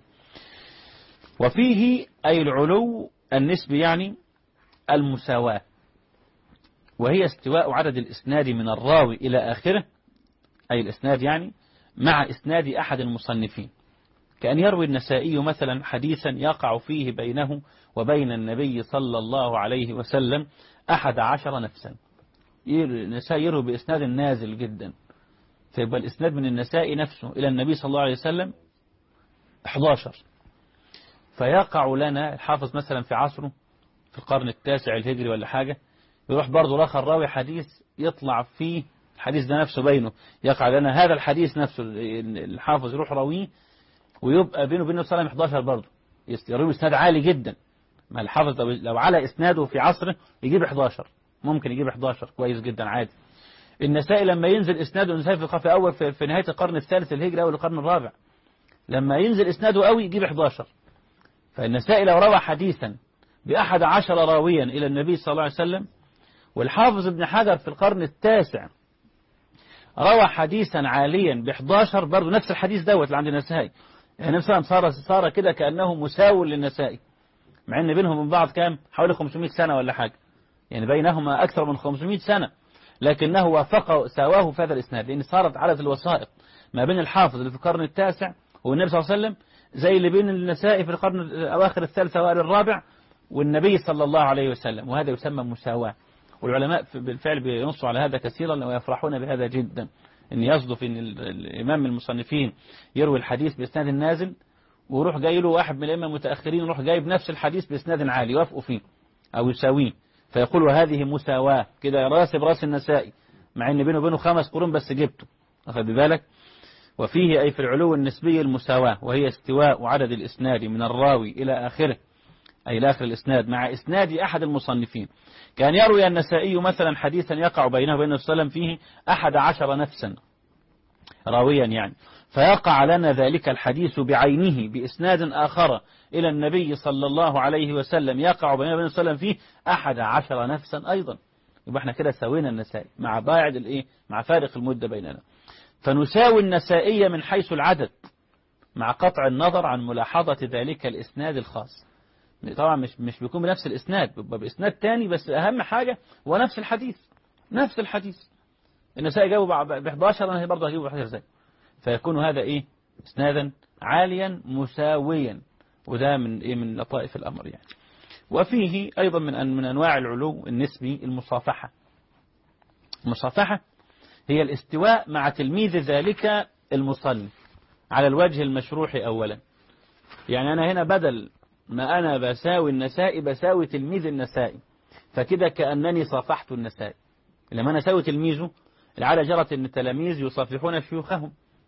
وفيه أي العلو النسبي يعني المساواة، وهي استواء عدد الإسناد من الراوي إلى آخره، أي الإسناد يعني مع إسناد أحد المصنفين، كأن يروي النسائي مثلا حديثا يقع فيه بينه وبين النبي صلى الله عليه وسلم 11 نفسا. النسائي يروي بإسناد نازل جدا، فيبقى الإسناد من النسائي نفسه إلى النبي صلى الله عليه وسلم 11. فيقع لنا الحافظ مثلا في عصره في القرن التاسع الهجري ولا حاجة، يروح برضه رخى الراوي حديث يطلع فيه الحديث ده نفسه بينه، يقع لنا هذا الحديث نفسه الحافظ يروح راويه ويبقى بينه وبين النبي 11 برضه، يروي اسناد عالي جدا. ما الحافظ لو على اسناده في عصره يجيب 11، ممكن يجيب 11 كويس جدا عادي. النسائي لما ينزل اسناده، النسائي في اول في نهايه القرن الثالث الهجري او القرن الرابع، لما ينزل اسناده قوي يجيب 11. فالنسائي لو روى حديثا ب11 راويا الى النبي صلى الله عليه وسلم، والحافظ ابن حجر في القرن التاسع روى حديثا عاليا ب11 برضه نفس الحديث دوت اللي عند النسائي يعني نفسها صار كده كأنه مساو للنسائي، مع ان بينهم من بعض كام حوالي 500 سنة ولا حاجة، يعني بينهما أكثر من 500 سنة، لكنه وافقه سواه في هذا الإسناد، لأن صارت عدد الوسائط ما بين الحافظ اللي في القرن التاسع والنبي صلى الله عليه وسلم زي اللي بين النسائي في القرن أواخر الثالث أوائل الرابع والنبي صلى الله عليه وسلم، وهذا يسمى مساواة. والعلماء بالفعل بينصوا على هذا كثيرا ويفرحون بهذا جدا، أن يصدف أن الإمام المصنفين يروي الحديث بإسناد نازل ويروح جاي له واحد من الأئمة المتأخرين يروح جايب نفس الحديث بإسناد عالي يوافقوا فيه أو يساويه، فيقول وهذه مساواة كده راس براس النسائي، مع ان بينه وبينه 5 قرون بس جبته، أخذ بالك. وفيه أي في العلو النسبي المساواة، وهي استواء عدد الإسناد من الراوي إلى آخره، أي إلى آخر الإسناد مع إسناد أحد المصنفين. كان يروي النسائي مثلا حديثا يقع بينه وبين السلام فيه 11 نفسا راويا يعني، فيقع لنا ذلك الحديث بعينه بإسناد آخر إلى النبي صلى الله عليه وسلم يقع بينه وبين السلام فيه 11 نفسا أيضا، يبقى احنا كده سوينا النسائي مع باعد الايه، مع فارق المدة بيننا، فنساوي النسائية من حيث العدد مع قطع النظر عن ملاحظة ذلك الإسناد الخاص. طبعا مش بيكون بنفس الإسناد، بيبقى بإسناد تاني، بس أهم حاجة هو نفس الحديث، نفس الحديث. النسائي جابوا ب 11 أنا برضه هجيبه ب 11 زي، فيكون هذا إيه إسنادا عاليا مساويا، وده من إيه من لطائف الأمر يعني. وفيه أيضا من أنواع العلو النسبي المصافحة. المصافحة هي الاستواء مع تلميذ ذلك المصنف على الوجه المشروح أولا، يعني أنا هنا بدل ما أنا بساوي النسائي بساوي تلميذ النسائي، فكده كأنني صافحت النسائي. لما أنا ساوي تلميذه العادة جرت أن التلاميذ يصافحون شيوخهم،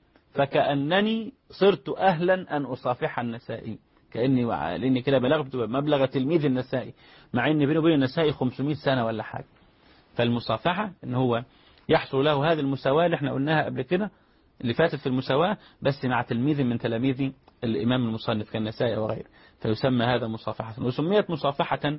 فكأنني صرت أهلا أن أصافح النسائي، لأني كده بلغت مبلغ تلميذ النسائي، مع أن بينه وبين النسائي 500 سنة ولا حاجة. فالمصافحة أن هو يحصل له هذه المساواة اللي احنا قلناها قبل كده اللي فاتت في المساواة، بس مع تلميذ من تلاميذ الإمام المصنف كالنسائي وغيره، فيسمى هذا مصافحة. وسميت مصافحة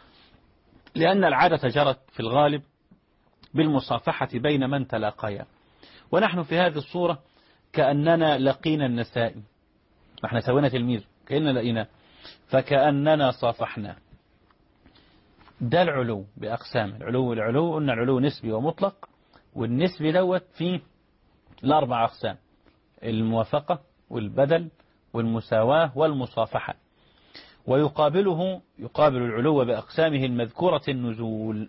لأن العادة جرت في الغالب بالمصافحة بين من تلاقيا، ونحن في هذه الصورة كأننا لقينا النسائي، احنا سوينا تلميذ كأننا لقينا، فكأننا صافحنا. ده العلو بأقسام. العلو قلنا العلو نسبي ومطلق، والنسبي دوت فيه الأربع أقسام: الموافقة والبدل والمساواة والمصافحة. ويقابل العلو بأقسامه المذكورة النزول،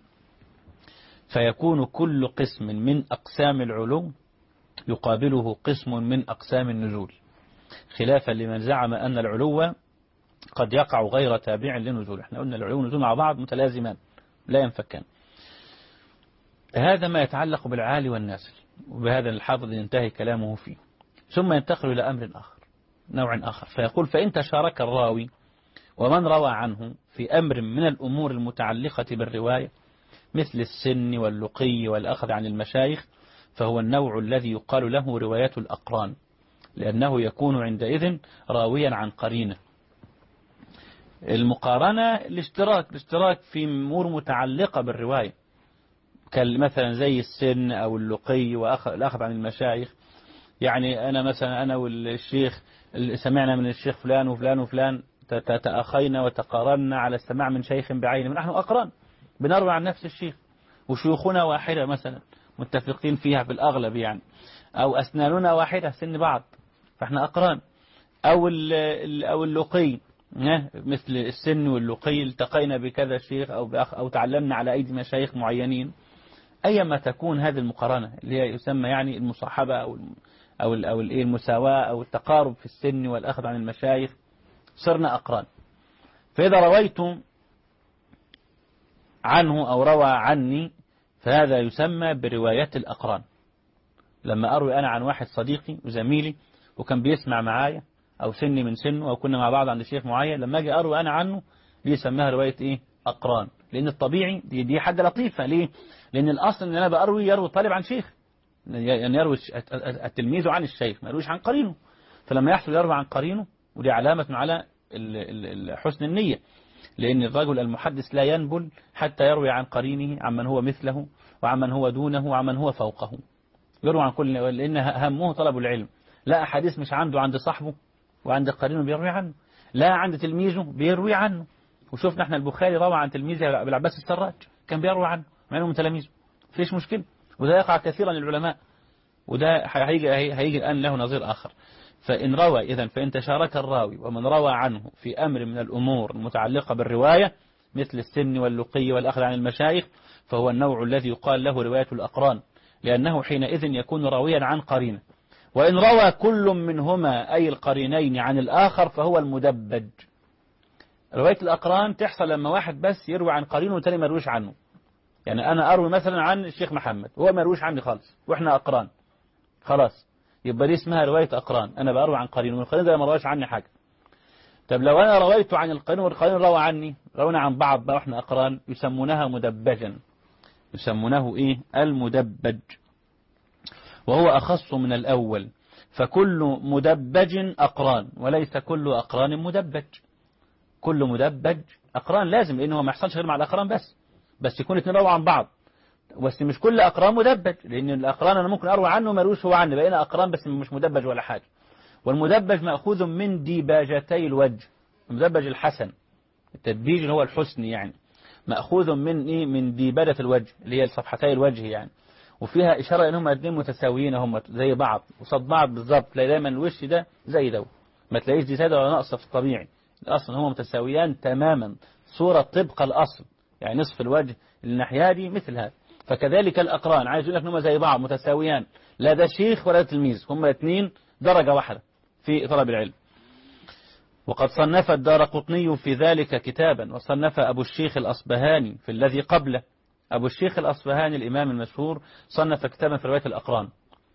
فيكون كل قسم من أقسام العلو يقابله قسم من أقسام النزول، خلافا لمن زعم أن العلو قد يقع غير تابع لنزول. احنا قلنا العلو والنزول مع بعض متلازمان لا ينفكان. هذا ما يتعلق بالعالي والنازل، وبهذا الحافظ ينتهي كلامه فيه، ثم ينتقل إلى أمر آخر، نوع آخر، فيقول: فإن تشارك الراوي ومن روى عنه في أمر من الأمور المتعلقة بالرواية مثل السن واللقي والأخذ عن المشايخ، فهو النوع الذي يقال له رواية الأقران، لأنه يكون عندئذ راويا عن قرينة. المقارنة الاشتراك في أمور متعلقة بالرواية، مثلا زي السن أو اللقي والأخذ عن المشايخ. يعني أنا مثلا أنا والشيخ سمعنا من الشيخ فلان وفلان وفلان، تأخينا وتقارنا على السماع من شيخ بعينه، نحن أقران بنروي عن نفس الشيخ، وشيوخنا واحدة مثلا متفقين فيها في الأغلب يعني، أو أسناننا واحدة سن بعض، فإحنا أقران. أو اللقي مثل السن واللقي، التقينا بكذا شيخ أو تعلمنا على أيدي مشايخ معينين. أيما تكون هذه المقارنة اللي هي يسمى يعني المصاحبة أو المساواة أو التقارب في السن والأخذ عن المشايخ، صرنا أقران. فإذا رويت عنه أو روى عني فهذا يسمى برواية الأقران. لما أروي أنا عن واحد صديقي وزميلي وكان بيسمع معايا أو سني من سنه أو كنا مع بعض عند شيخ معين، لما أجي أروي أنا عنه دي يسميها رواية إيه؟ أقران. لأن الطبيعي دي حاجة لطيفة. ليه؟ لأن الأصل أن أنا يروي الطالب عن شيخ، يعني يروي التلميذ عن الشيخ، ما يرويش عن قرينه. فلما يحصل يروي عن قرينه، ودي علامة على حسن النية، لأن الرجل المحدث لا ينبل حتى يروي عن قرينه عمن هو مثله وعمن هو دونه وعمن هو فوقه. يروي عن كل، لأن همه طلب العلم. لا أحاديث مش عنده عند صاحبه وعند قرينه بيروي عنه، لا عند تلميذه بيروي عنه. وشوفنا احنا البخاري روى عن تلميذه أبي العباس السراج، كان بيروي عنه مع انه من تلاميذه، مفيش مشكلة. وده يقع كثيرا للعلماء، وده هيجي الآن له نظير آخر. فإن روى إذن فإن تشارك الراوي ومن روى عنه في أمر من الأمور المتعلقة بالرواية مثل السن واللقي والأخذ عن المشايخ، فهو النوع الذي يقال له رواية الأقران، لأنه حينئذ يكون راويا عن قرينه. وإن روى كل منهما أي القرينين عن الآخر فهو المدبج. رواية الأقران تحصل لما واحد بس يروي عن قرينه والتاني ما يرويش عنه. يعني أنا أروي مثلا عن الشيخ محمد وهو ما يرويش عني خالص وإحنا أقران، خلاص يبقى دي اسمها رواية أقران، أنا بروي عن قرين والقرين ده ما رواش عني حاجة. طب لو أنا رويت عن القرين والقرين روى عني، روينا عن بعض بقى وإحنا أقران، يسمونها مدبجا، يسمونه إيه؟ المدبج، وهو أخص من الأول. فكل مدبج أقران وليس كل أقران مدبج. كل مدبج أقران لازم، لأنه ما يحصلش غير مع الأقران بس يكون اثنين روى عن بعض. بس مش كل أقران مدبج، لأن الأقران أنا ممكن أروي عنه ما يرويش هو عني، بقينا أقران بس مش مدبج ولا حاجة. والمدبج مأخوذ من ديباجتي الوجه، المدبج الحسن، التدبيج اللي هو الحسن يعني، مأخوذ من إيه؟ من ديباجة الوجه اللي هي صفحتي الوجه يعني. وفيها إشارة إنهم الاثنين متساويين، هم زي بعض وصد بعض بالظبط، تلاقي دايما الوش ده زي ده، ما تلاقيش دي زيادة ولا نقص في الطبيعي، الأصل هم متساويان تماما، صورة طبق الأصل، يعني نصف الوجه الناحية دي مثل هذا. فكذلك الأقران، عايز يقول لك انهم زي بعض متساويان، لا ده شيخ ولا تلميذ، هم الاثنين درجة واحدة في طلب العلم. وقد صنف الدارقطني في ذلك كتابا، وصنف أبو الشيخ الأصبهاني في الذي قبله. أبو الشيخ الأصبهاني الإمام المشهور صنف كتابا في رواية الأقران،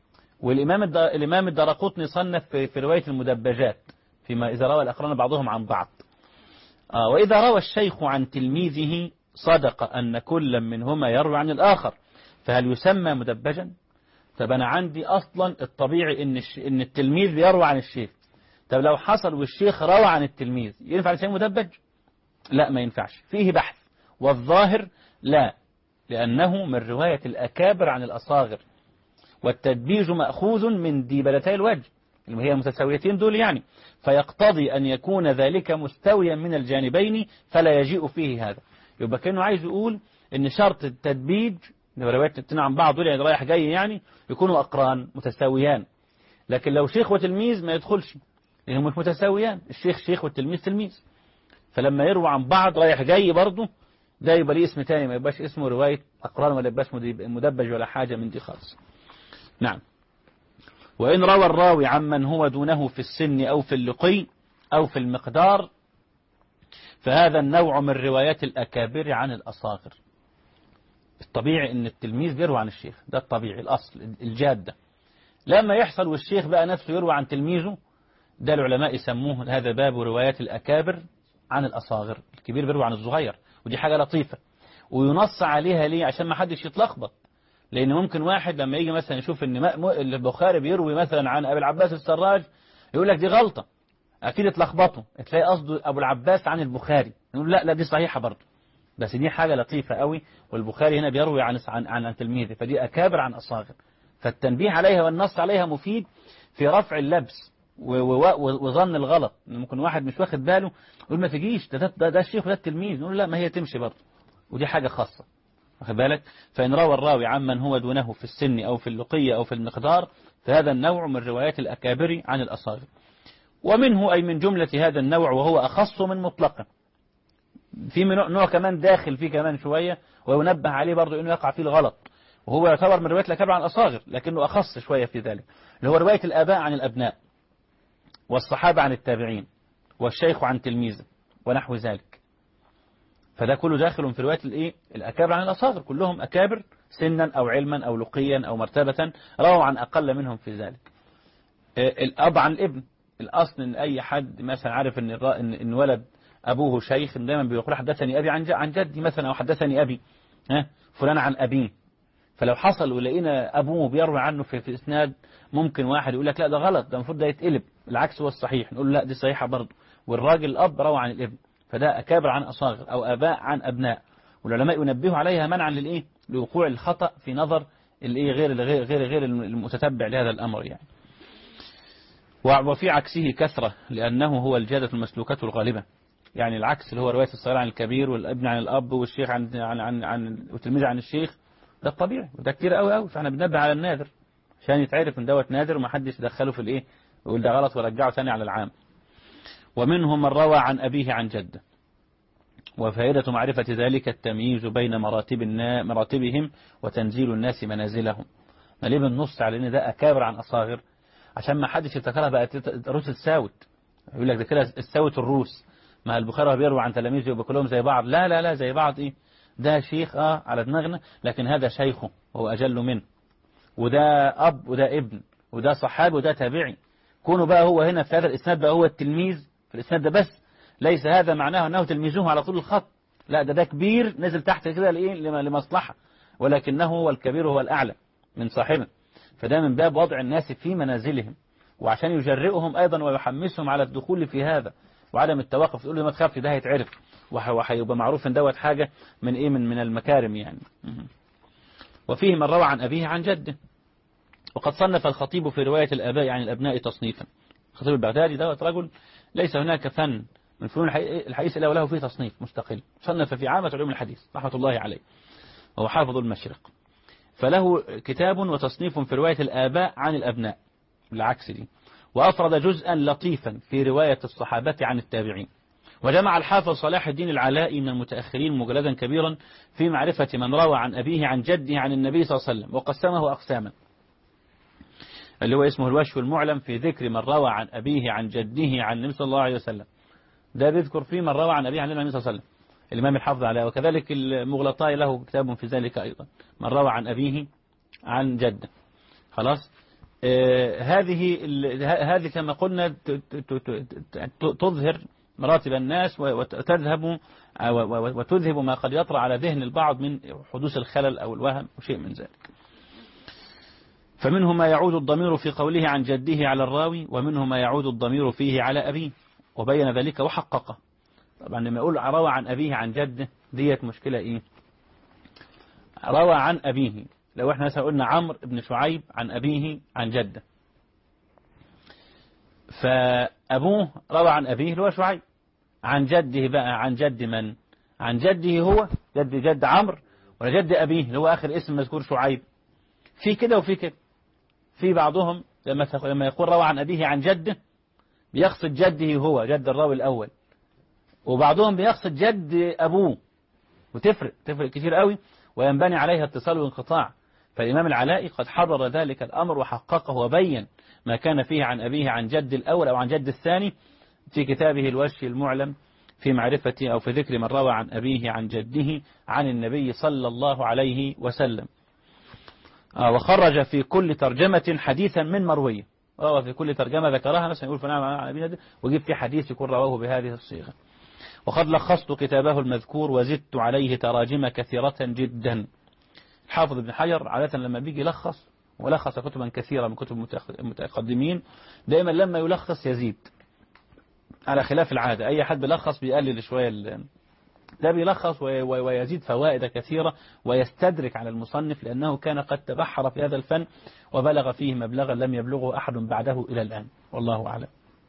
والإمام الدارقطني صنف في رواية المدبجات، فيما إذا روى الأقران بعضهم عن بعض. وإذا روى الشيخ عن تلميذه صدق أن كل منهما يروي عن الآخر، فهل يسمى مدبجا؟ طب أنا عندي أصلا الطبيعي إن التلميذ بيروي عن الشيخ، طب لو حصل والشيخ روى عن التلميذ ينفع نسميه مدبج؟ لا ما ينفعش، فيه بحث، والظاهر لا، لأنه من رواية الأكابر عن الأصاغر، والتدبيج مأخوذ من ديبلتي الوجه اللي هي متساويتين دول يعني، فيقتضي أن يكون ذلك مستويا من الجانبين فلا يجيء فيه هذا. يبقى كأنه عايز يقول إن شرط التدبيج روايات تتنا عن بعض دول يعني رايح جاي يعني يكونوا أقران متساويان، لكن لو شيخ وتلميذ ما يدخلش لأنهم مش متساويان، الشيخ شيخ والتلميذ تلميذ، فلما يروى عن بعض رايح جاي برضه ده يبقى ليه اسم تاني، ما يبقاش اسمه رواية أقران ولا يبقاش مدبج ولا حاجة من دي خالص. نعم. وإن روى الراوي عمن هو دونه في السن أو في اللقي أو في المقدار فهذا النوع من روايات الأكابر عن الأصاغر. الطبيعي أن التلميذ بيروي عن الشيخ، ده الطبيعي الأصل الجادة. لما يحصل والشيخ بقى نفسه يروي عن تلميذه، ده العلماء يسموه هذا باب روايات الأكابر عن الأصاغر، الكبير بيروي عن الصغير، ودي حاجة لطيفة وينص عليها ليه؟ عشان ما حدش يتلخبط، لأن ممكن واحد لما يجي مثلا يشوف أن البخاري بيروي مثلا عن أبي العباس السراج يقول لك دي غلطة، أكيد اتلخبطوا، تلاقي قصده أبو العباس عن البخاري، نقول لا دي صحيحة برضه، بس دي حاجة لطيفة قوي، والبخاري هنا بيروي عن تلميذه، فدي أكابر عن أصاغر، فالتنبيه عليها والنص عليها مفيد في رفع اللبس وظن الغلط. ممكن واحد مش واخد باله يقول ما تجيش ده الشيخ وده التلميذ، نقول لا ما هي تمشي برضه، ودي حاجة خاصة، واخد بالك. فإن روى الراوي عمن هو دونه في السن أو في اللقية أو في المقدار فهذا النوع من روايات الأكابر عن الأصاغر. ومنه أي من جملة هذا النوع وهو أخص من مطلقه، في نوع كمان داخل فيه كمان شوية وينبه عليه برضو إنه يقع فيه الغلط، وهو يعتبر من رواية الأكابر عن الأصاغر لكنه أخص شوية في ذلك، اللي هو رواية الآباء عن الأبناء، والصحابة عن التابعين، والشيخ عن تلميذه ونحو ذلك. فده كله داخل في رواية الأكابر عن الأصاغر، كلهم أكابر سنا أو علما أو لقيا أو مرتبة، رووا عن أقل منهم في ذلك. الأب عن الابن، الأصل إن أي حد مثلا عارف إن ولد أبوه شيخ دايما بيقول حدثني أبي عن جدي مثلا، أو حدثني أبي فلان عن أبيه. فلو حصل ولقينا أبوه بيروي عنه في إسناد، ممكن واحد يقول لك لا ده غلط، ده المفروض ده يتقلب، العكس هو الصحيح، نقول لا دي صحيحة برضه، والراجل الأب روى عن الابن، فده أكابر عن أصاغر أو آباء عن أبناء، والعلماء ينبهوا عليها منعا لوقوع الخطأ في نظر غير المتتبع لهذا الأمر يعني. وفي عكسه كثرة لأنه هو الجادة المسلوكة الغالبة. يعني العكس اللي هو رواية الصغير عن الكبير والابن عن الأب والشيخ والتلميذ عن الشيخ، ده الطبيعي وده كتير قوي قوي. فاحنا بننبه على النادر عشان يتعرف ان دوت نادر وما حدش يدخله في الايه ويقول ده غلط ورجعه ثاني على العام. ومنهم من روى عن أبيه عن جده. وفائدة معرفة ذلك التمييز بين مراتبهم وتنزيل الناس منازلهم. ما ليه بنص على ان ده أكابر عن أصاغر عشان ما حدش يفتكرها بقت روس الساوت. يقول لك ده كده الساوت الروس، ما البخاري بيروي عن تلاميذه يبقى كلهم زي بعض. لا لا لا، زي بعض ايه؟ ده شيخ على دماغنا، لكن هذا شيخه وهو أجل منه، وده أب وده ابن، وده صحابي وده تابعي. كونه بقى هو هنا في هذا الإسناد بقى هو التلميذ في الإسناد ده بس، ليس هذا معناه أنه تلميذه على طول الخط، لا، ده كبير نزل تحت كده لمصلحة، ولكنه هو الكبير وهو الأعلى من صاحبه. فده من باب وضع الناس في منازلهم، وعشان يجرئهم أيضا ويحمسهم على الدخول في هذا وعدم التوقف. تقول له ما تخافش، ده هيتعرف وهيبقى معروف ان دوت حاجة من ايه من المكارم يعني. وفيه من روى عن أبيه عن جده. وقد صنف الخطيب في رواية الآباء عن الأبناء تصنيفا. الخطيب البغدادي دوت رجل ليس هناك فن من فنون الحديث إلا وله فيه تصنيف مستقل، صنف في عامة علوم الحديث رحمة الله عليه، وهو حافظ المشرق. فله كتاب وتصنيف في رواية الآباء عن الأبناء بالعكس دي. وأفرد جزءا لطيفا في رواية الصحابة عن التابعين. وجمع الحافظ صلاح الدين العلائي من المتأخرين مجلدا كبيرا في معرفة من روى عن أبيه عن جده عن النبي صلى الله عليه وسلم، وقسمه أقساما، اللي هو اسمه الوشف المعلم في ذكر من روى عن أبيه عن جده عن النبي صلى الله عليه وسلم. ده بيذكر فيه من روى عن أبيه عن النبي صلى الله عليه وسلم، الإمام الحافظ عليه. وكذلك المغلطاء له كتاب في ذلك أيضا، من روى عن أبيه عن جده. خلاص. هذه كما قلنا تظهر مراتب الناس وتذهب ما قد يطرأ على ذهن البعض من حدوث الخلل أو الوهم وشيء من ذلك. فمنه ما يعود الضمير في قوله عن جده على الراوي، ومنه ما يعود الضمير فيه على أبيه، وبين ذلك وحققه. طبعا لما يقول روى عن أبيه عن جده ديت مشكلة إيه؟ روى عن أبيه، لو احنا مثلا قلنا عمرو بن شعيب عن أبيه عن جده، فأبوه روى عن أبيه اللي هو شعيب، عن جده بقى عن جد من؟ عن جده هو جد عمرو، ولا جد أبيه اللي هو آخر اسم مذكور شعيب؟ في كده وفي كده. في بعضهم لما يقول روى عن أبيه عن جده بيقصد جده هو جد الراوي الأول، وبعضهم بيقصد جد أبوه، وتفرق كتير قوي، وينبني عليها اتصال وانقطاع. فالإمام العلائي قد حرر ذلك الأمر وحققه وبين ما كان فيه عن أبيه عن جد الأول أو عن جد الثاني في كتابه الوشف المعلم في معرفة أو في ذكر من روى عن أبيه عن جده عن النبي صلى الله عليه وسلم. وخرج في كل ترجمة حديثا من مرويه، روى في كل ترجمة ذكرها مثلا يقول فلان عن أبيه ويجيب في حديث يكون رواه بهذه الصيغة. وقد لخصت كتابه المذكور وزدت عليه تراجم كثيرة جدا. حافظ ابن حجر عادة لما بيجي يلخص، ولخص كتبا كثيرة من كتب المتقدمين، دائما لما يلخص يزيد على خلاف العادة. أي حد بيلخص بيقلل شوية، ده بيلخص ويزيد فوائد كثيرة ويستدرك على المصنف، لأنه كان قد تبحر في هذا الفن وبلغ فيه مبلغا لم يبلغه أحد بعده إلى الآن، والله أعلم.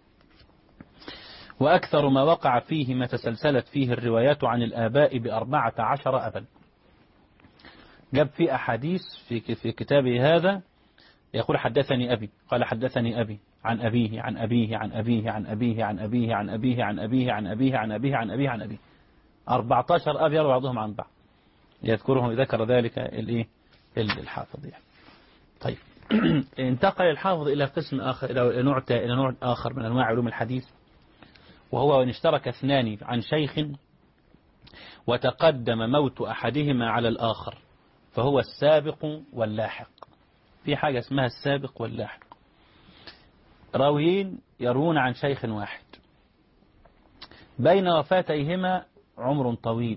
وأكثر ما وقع فيه ما تسلسلت فيه الروايات عن الآباء ب14 أبا. جاب في أحاديث في كتابه هذا يقول حدثني أبي، قال حدثني أبي عن أبيه عن أبيه عن أبيه عن أبيه عن أبيه عن أبيه عن أبيه عن أبيه عن أبيه عن أبيه عن أبيه 14 أب يروي بعضهم عن بعض، يذكرهم ذكر ذلك الحافظ يعني. طيب انتقل الحافظ إلى قسم آخر، إلى نوع آخر من أنواع علوم الحديث، وهو أن اشترك اثنان عن شيخ وتقدم موت أحدهما على الآخر، فهو السابق واللاحق. في حاجة اسمها السابق واللاحق. راويين يروون عن شيخ واحد بين وفاتيهما عمر طويل،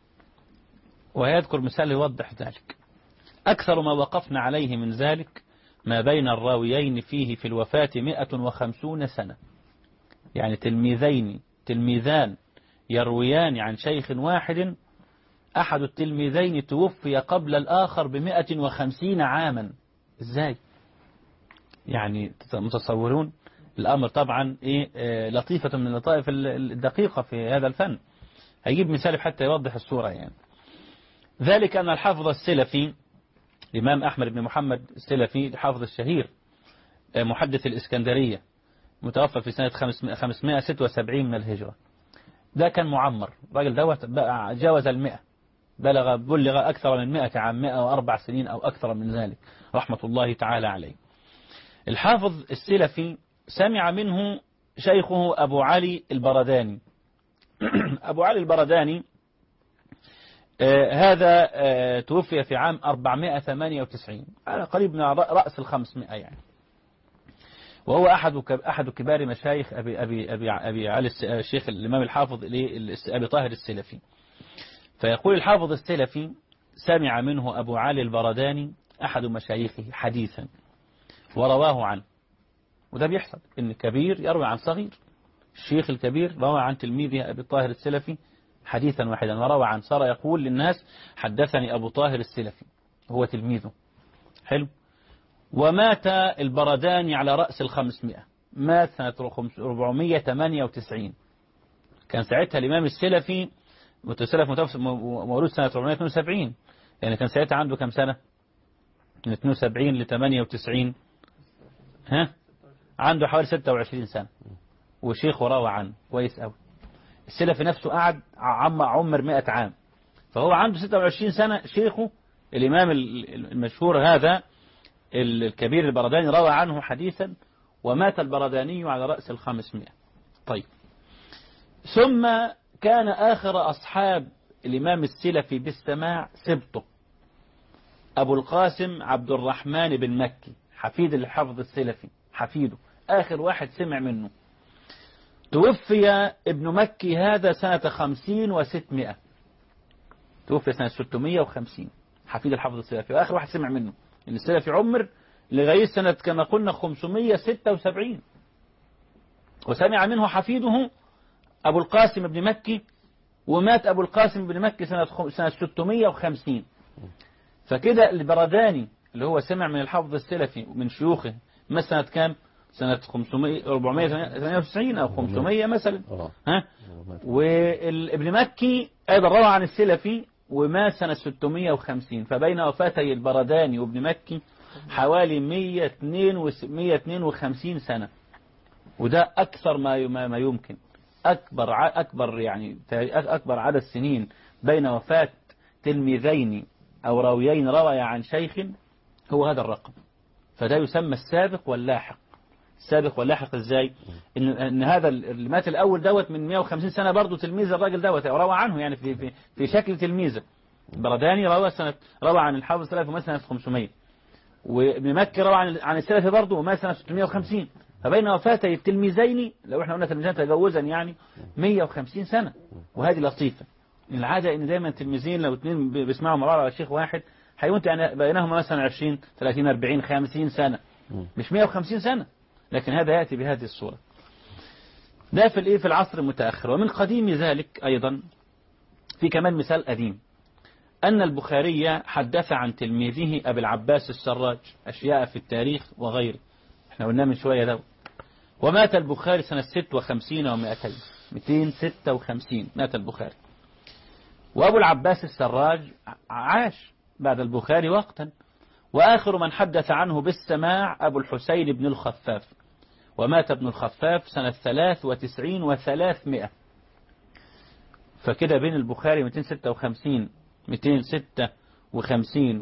ويذكر مثال يوضح ذلك. أكثر ما وقفنا عليه من ذلك ما بين الراويين فيه في الوفاة 150 سنة، يعني تلميذان يرويان عن شيخ واحد، أحد التلميذين توفي قبل الآخر 150 عاما. إزاي؟ يعني متصورون الأمر طبعا لطيفة من اللطائف الدقيقة في هذا الفن. هيجيب مثال حتى يوضح الصورة يعني. ذلك أن الحافظ السلفي الإمام أحمد بن محمد السلفي الحافظ الشهير محدث الإسكندرية متوفى في سنة 576 من الهجرة. ده كان معمر، الراجل دوت بقى جاوز 100، بلغ أكثر من 100 عام، 104 سنين أو أكثر من ذلك رحمة الله تعالى عليه. الحافظ السلفي سمع منه شيخه أبو علي البرداني. أبو علي البرداني هذا توفي في عام 498 على قريب من رأس 500 يعني، وهو أحد كبار مشايخ أبي علي الشيخ الإمام الحافظ أبي طاهر السلفي. فيقول الحافظ السلفي سمع منه أبو علي البرداني أحد مشايخه حديثا ورواه عنه. وده بيحصل إن الكبير يروي عن صغير. الشيخ الكبير روى عن تلميذه أبي طاهر السلفي حديثا واحدا وروى عن، صار يقول للناس حدثني أبو طاهر السلفي، هو تلميذه. حلو. ومات البرداني على رأس 500، مات سنة 498. كان ساعتها الإمام السلفي مولود سنة 472، يعني كان ساعتها عنده كم سنة؟ من 72 ل 98 عنده حوالي 26 سنة. وشيخه روى عنه كويس قوي. السلفي نفسه قعد عمر 100 عام، فهو عنده 26 سنة. شيخه الإمام المشهور هذا الكبير البرداني روى عنه حديثا، ومات البرداني على رأس 500. طيب، ثم كان آخر أصحاب الإمام السلفي بالسماع سبطه أبو القاسم عبد الرحمن بن مكي، حفيد الحافظ السلفي، حفيده آخر واحد سمع منه. توفي ابن مكي هذا سنة 50 و600، توفي سنة 650 حفيد الحافظ السلفي، وآخر واحد سمع منه. إن السلفي عمر لغاية سنة كما قلنا 576، وسمع منه حفيده أبو القاسم بن مكي، ومات أبو القاسم بن مكي سنة 650. فكده البرداني اللي هو سمع من الحافظ السلفي ومن شيوخه ما سنة كام؟ سنة 498 أو 500 مثلا. وابن مكي أيضا روى عن السلفي ومات سنة 650. فبين وفاتي البرداني وابن مكي حوالي 152 سنة، وده أكثر ما يمكن. أكبر عدد سنين بين وفاة تلميذين أو راويين روى عن شيخ هو هذا الرقم. فده يسمى السابق واللاحق. السابق واللاحق ازاي؟ ان هذا اللي مات الاول دوت من 150 سنة برضه تلميذ الراجل دوت، روى عنه يعني في شكل تلميذه. البرداني روى عن الحافظ السلفي ومات سنة 500، وابن مكي روى عن السلفي برضه ومات سنة 650. فبين وفاتي التلميذين، لو احنا قلنا تلميذين تجوزا يعني 150 سنة. وهذه لطيفة. العادة ان دايما تلميذين لو اثنين بيسمعوا مع بعض على شيخ واحد هيكون يعني بينهما مثلا 20 30 40 50 سنة، مش 150 سنة. لكن هذا يأتي بهذه الصورة. ده في العصر المتأخر. ومن قديم ذلك أيضا في كمان مثال قديم، أن البخاري حدث عن تلميذه أبي العباس السراج أشياء في التاريخ وغيره، احنا قلنا من شوية ده. ومات البخاري سنة 56 و200، 256 مات البخاري. وأبو العباس السراج عاش بعد البخاري وقتا. وآخر من حدث عنه بالسماع أبو الحسين بن الخفاف، ومات ابن الخفاف سنة 93 و300. فكده بين البخاري 256 256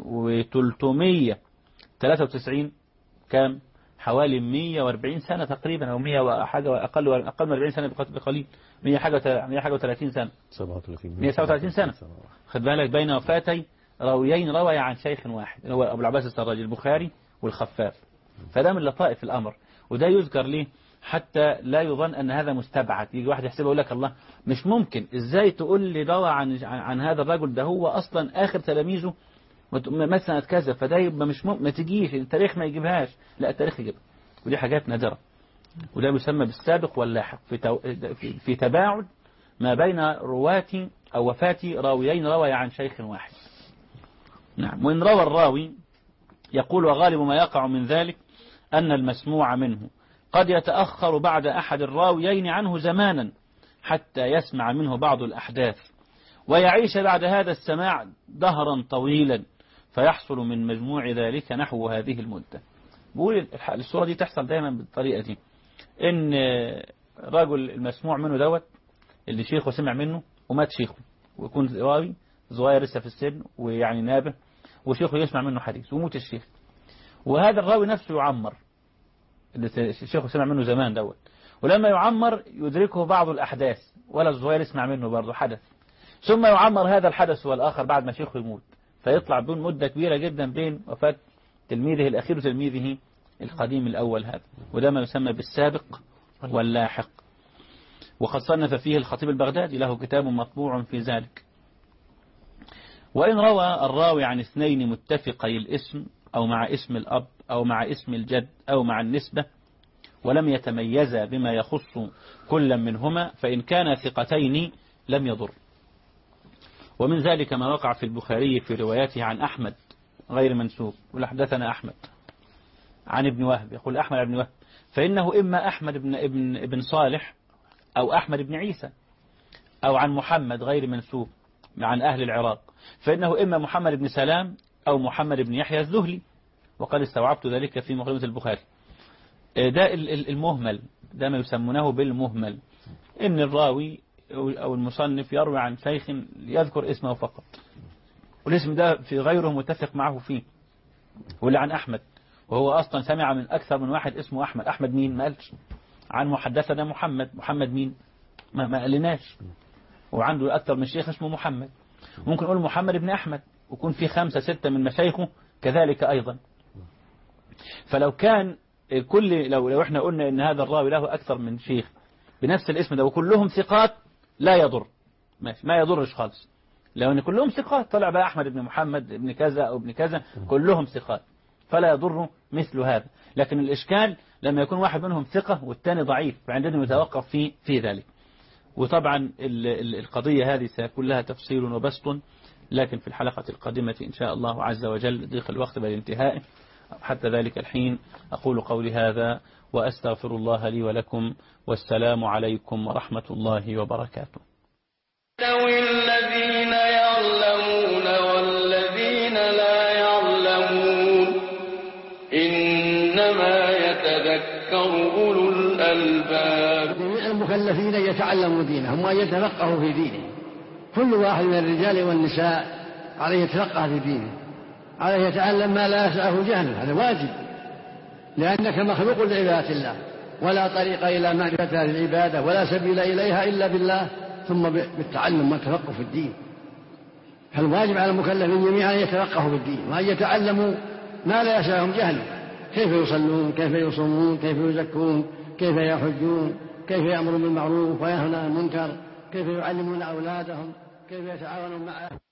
و393 كام؟ حوالي 140 سنة تقريبا، أو 100 وحاجة، أقل من 40 سنة بقليل، 100 حاجة و30 سنة، 137 سنة. خد بالك بين وفاتي راويين روى عن شيخ واحد، هو أبو العباس السراج البخاري والخفاف. فده من لطائف الأمر. وده يذكر ليه حتى لا يظن أن هذا مستبعد. يجي واحد يحسبه يقول لك الله مش ممكن، إزاي تقول لي روى عن هذا الرجل، ده هو أصلا آخر تلاميذه مثلا كذا، فده يبقى مش ممكن، ما تجيش التاريخ ما يجيبهاش. لا، التاريخ يجيبها، ودي حاجات نادرة. وده يسمى بالسابق واللاحق في تباعد ما بين رواة أو وفاة راويين روى عن شيخ واحد. نعم. وإن روى الراوي يقول وغالب ما يقع من ذلك أن المسموع منه قد يتأخر بعد أحد الراويين عنه زمانا حتى يسمع منه بعض الأحداث، ويعيش بعد هذا السماع دهرا طويلا، فيحصل من مجموع ذلك نحو هذه المدة. بقول الصورة دي تحصل دائما بالطريقة دي، إن رجل المسموع منه دوت اللي شيخه سمع منه ومات شيخه، ويكون راوي صغير لسه في السن ويعني نابه، وشيخه يسمع منه حديث وموت الشيخ، وهذا الراوي نفسه يعمر اللي الشيخ سمع منه زمان دوت، ولما يعمر يدركه بعض الأحداث ولا الصغير يسمع منه برضه حدث، ثم يعمر هذا الحدث والآخر بعد ما شيخه يموت، فيطلع بين مدة كبيرة جدا بين وفاة تلميذه الأخير وتلميذه القديم الأول هذا، وده ما يسمى بالسابق واللاحق. وقد صنف فيه الخطيب البغدادي له كتاب مطبوع في ذلك. وإن روى الراوي عن اثنين متفقي الاسم أو مع اسم الأب أو مع اسم الجد أو مع النسبة ولم يتميزا بما يخص كل منهما فإن كان ثقتين لم يضر. ومن ذلك ما وقع في البخاري في رواياته عن أحمد غير منسوب، يقول حدثنا أحمد عن ابن وهب، يقول أحمد بن وهب، فإنه إما أحمد بن صالح أو أحمد بن عيسى، أو عن محمد غير منسوب عن أهل العراق، فإنه إما محمد بن سلام أو محمد بن يحيى الذهلي، وقد استوعبت ذلك في مقدمة البخاري. ده المهمل، ده ما يسمونه بالمهمل، إن الراوي أو المصنف يروي عن شيخ يذكر اسمه فقط، والاسم ده في غيره متفق معه فيه، واللي عن أحمد وهو أصلا سمع من أكثر من واحد اسمه أحمد. أحمد مين؟ ما قالش. عن محدثنا محمد مين؟ ما قالناش. وعنده أكثر من شيخ اسمه محمد، ممكن نقول محمد بن أحمد ويكون في 5 6 من مشايخه كذلك أيضا. فلو كان لو احنا قلنا ان هذا الراوي له أكثر من شيخ بنفس الاسم ده وكلهم ثقات لا يضر، ماشي، ما يضرش خالص. لو ان كلهم ثقات طلع بقى أحمد بن محمد ابن كذا أو ابن كذا كلهم ثقات فلا يضر مثل هذا. لكن الإشكال لما يكون واحد منهم ثقة والثاني ضعيف، فعندنا يتوقف في ذلك. وطبعا القضية هذه سيكون لها تفصيل وبسط، لكن في الحلقة القادمة إن شاء الله عز وجل ضيق الوقت بالانتهاء. حتى ذلك الحين أقول قولي هذا وأستغفر الله لي ولكم، والسلام عليكم ورحمة الله وبركاته. الذين يعلمون والذين لا يعلمون إنما يتذكر أولو الألباب. المكلفين يتعلموا دينهم وأن يتفقهوا في دينه. كل واحد من الرجال والنساء عليه يتفقه في دينه، عليه يتعلم ما لا يسعه جهله، هذا واجب، لأنك مخلوق لعبادة الله، ولا طريق إلى معرفة هذه العبادة ولا سبيل إليها إلا بالله، ثم بالتعلم والتفقه في الدين. فالواجب على المكلفين جميعا أن يتفقهوا في الدين وأن يتعلموا ما لا يسعهم جهله، كيف يصلون، كيف يصومون، كيف يزكون، كيف يحجون، كيف يأمرون بالمعروف وينهون عن المنكر، كيف يعلمون أولادهم، كيف يتعاونون مع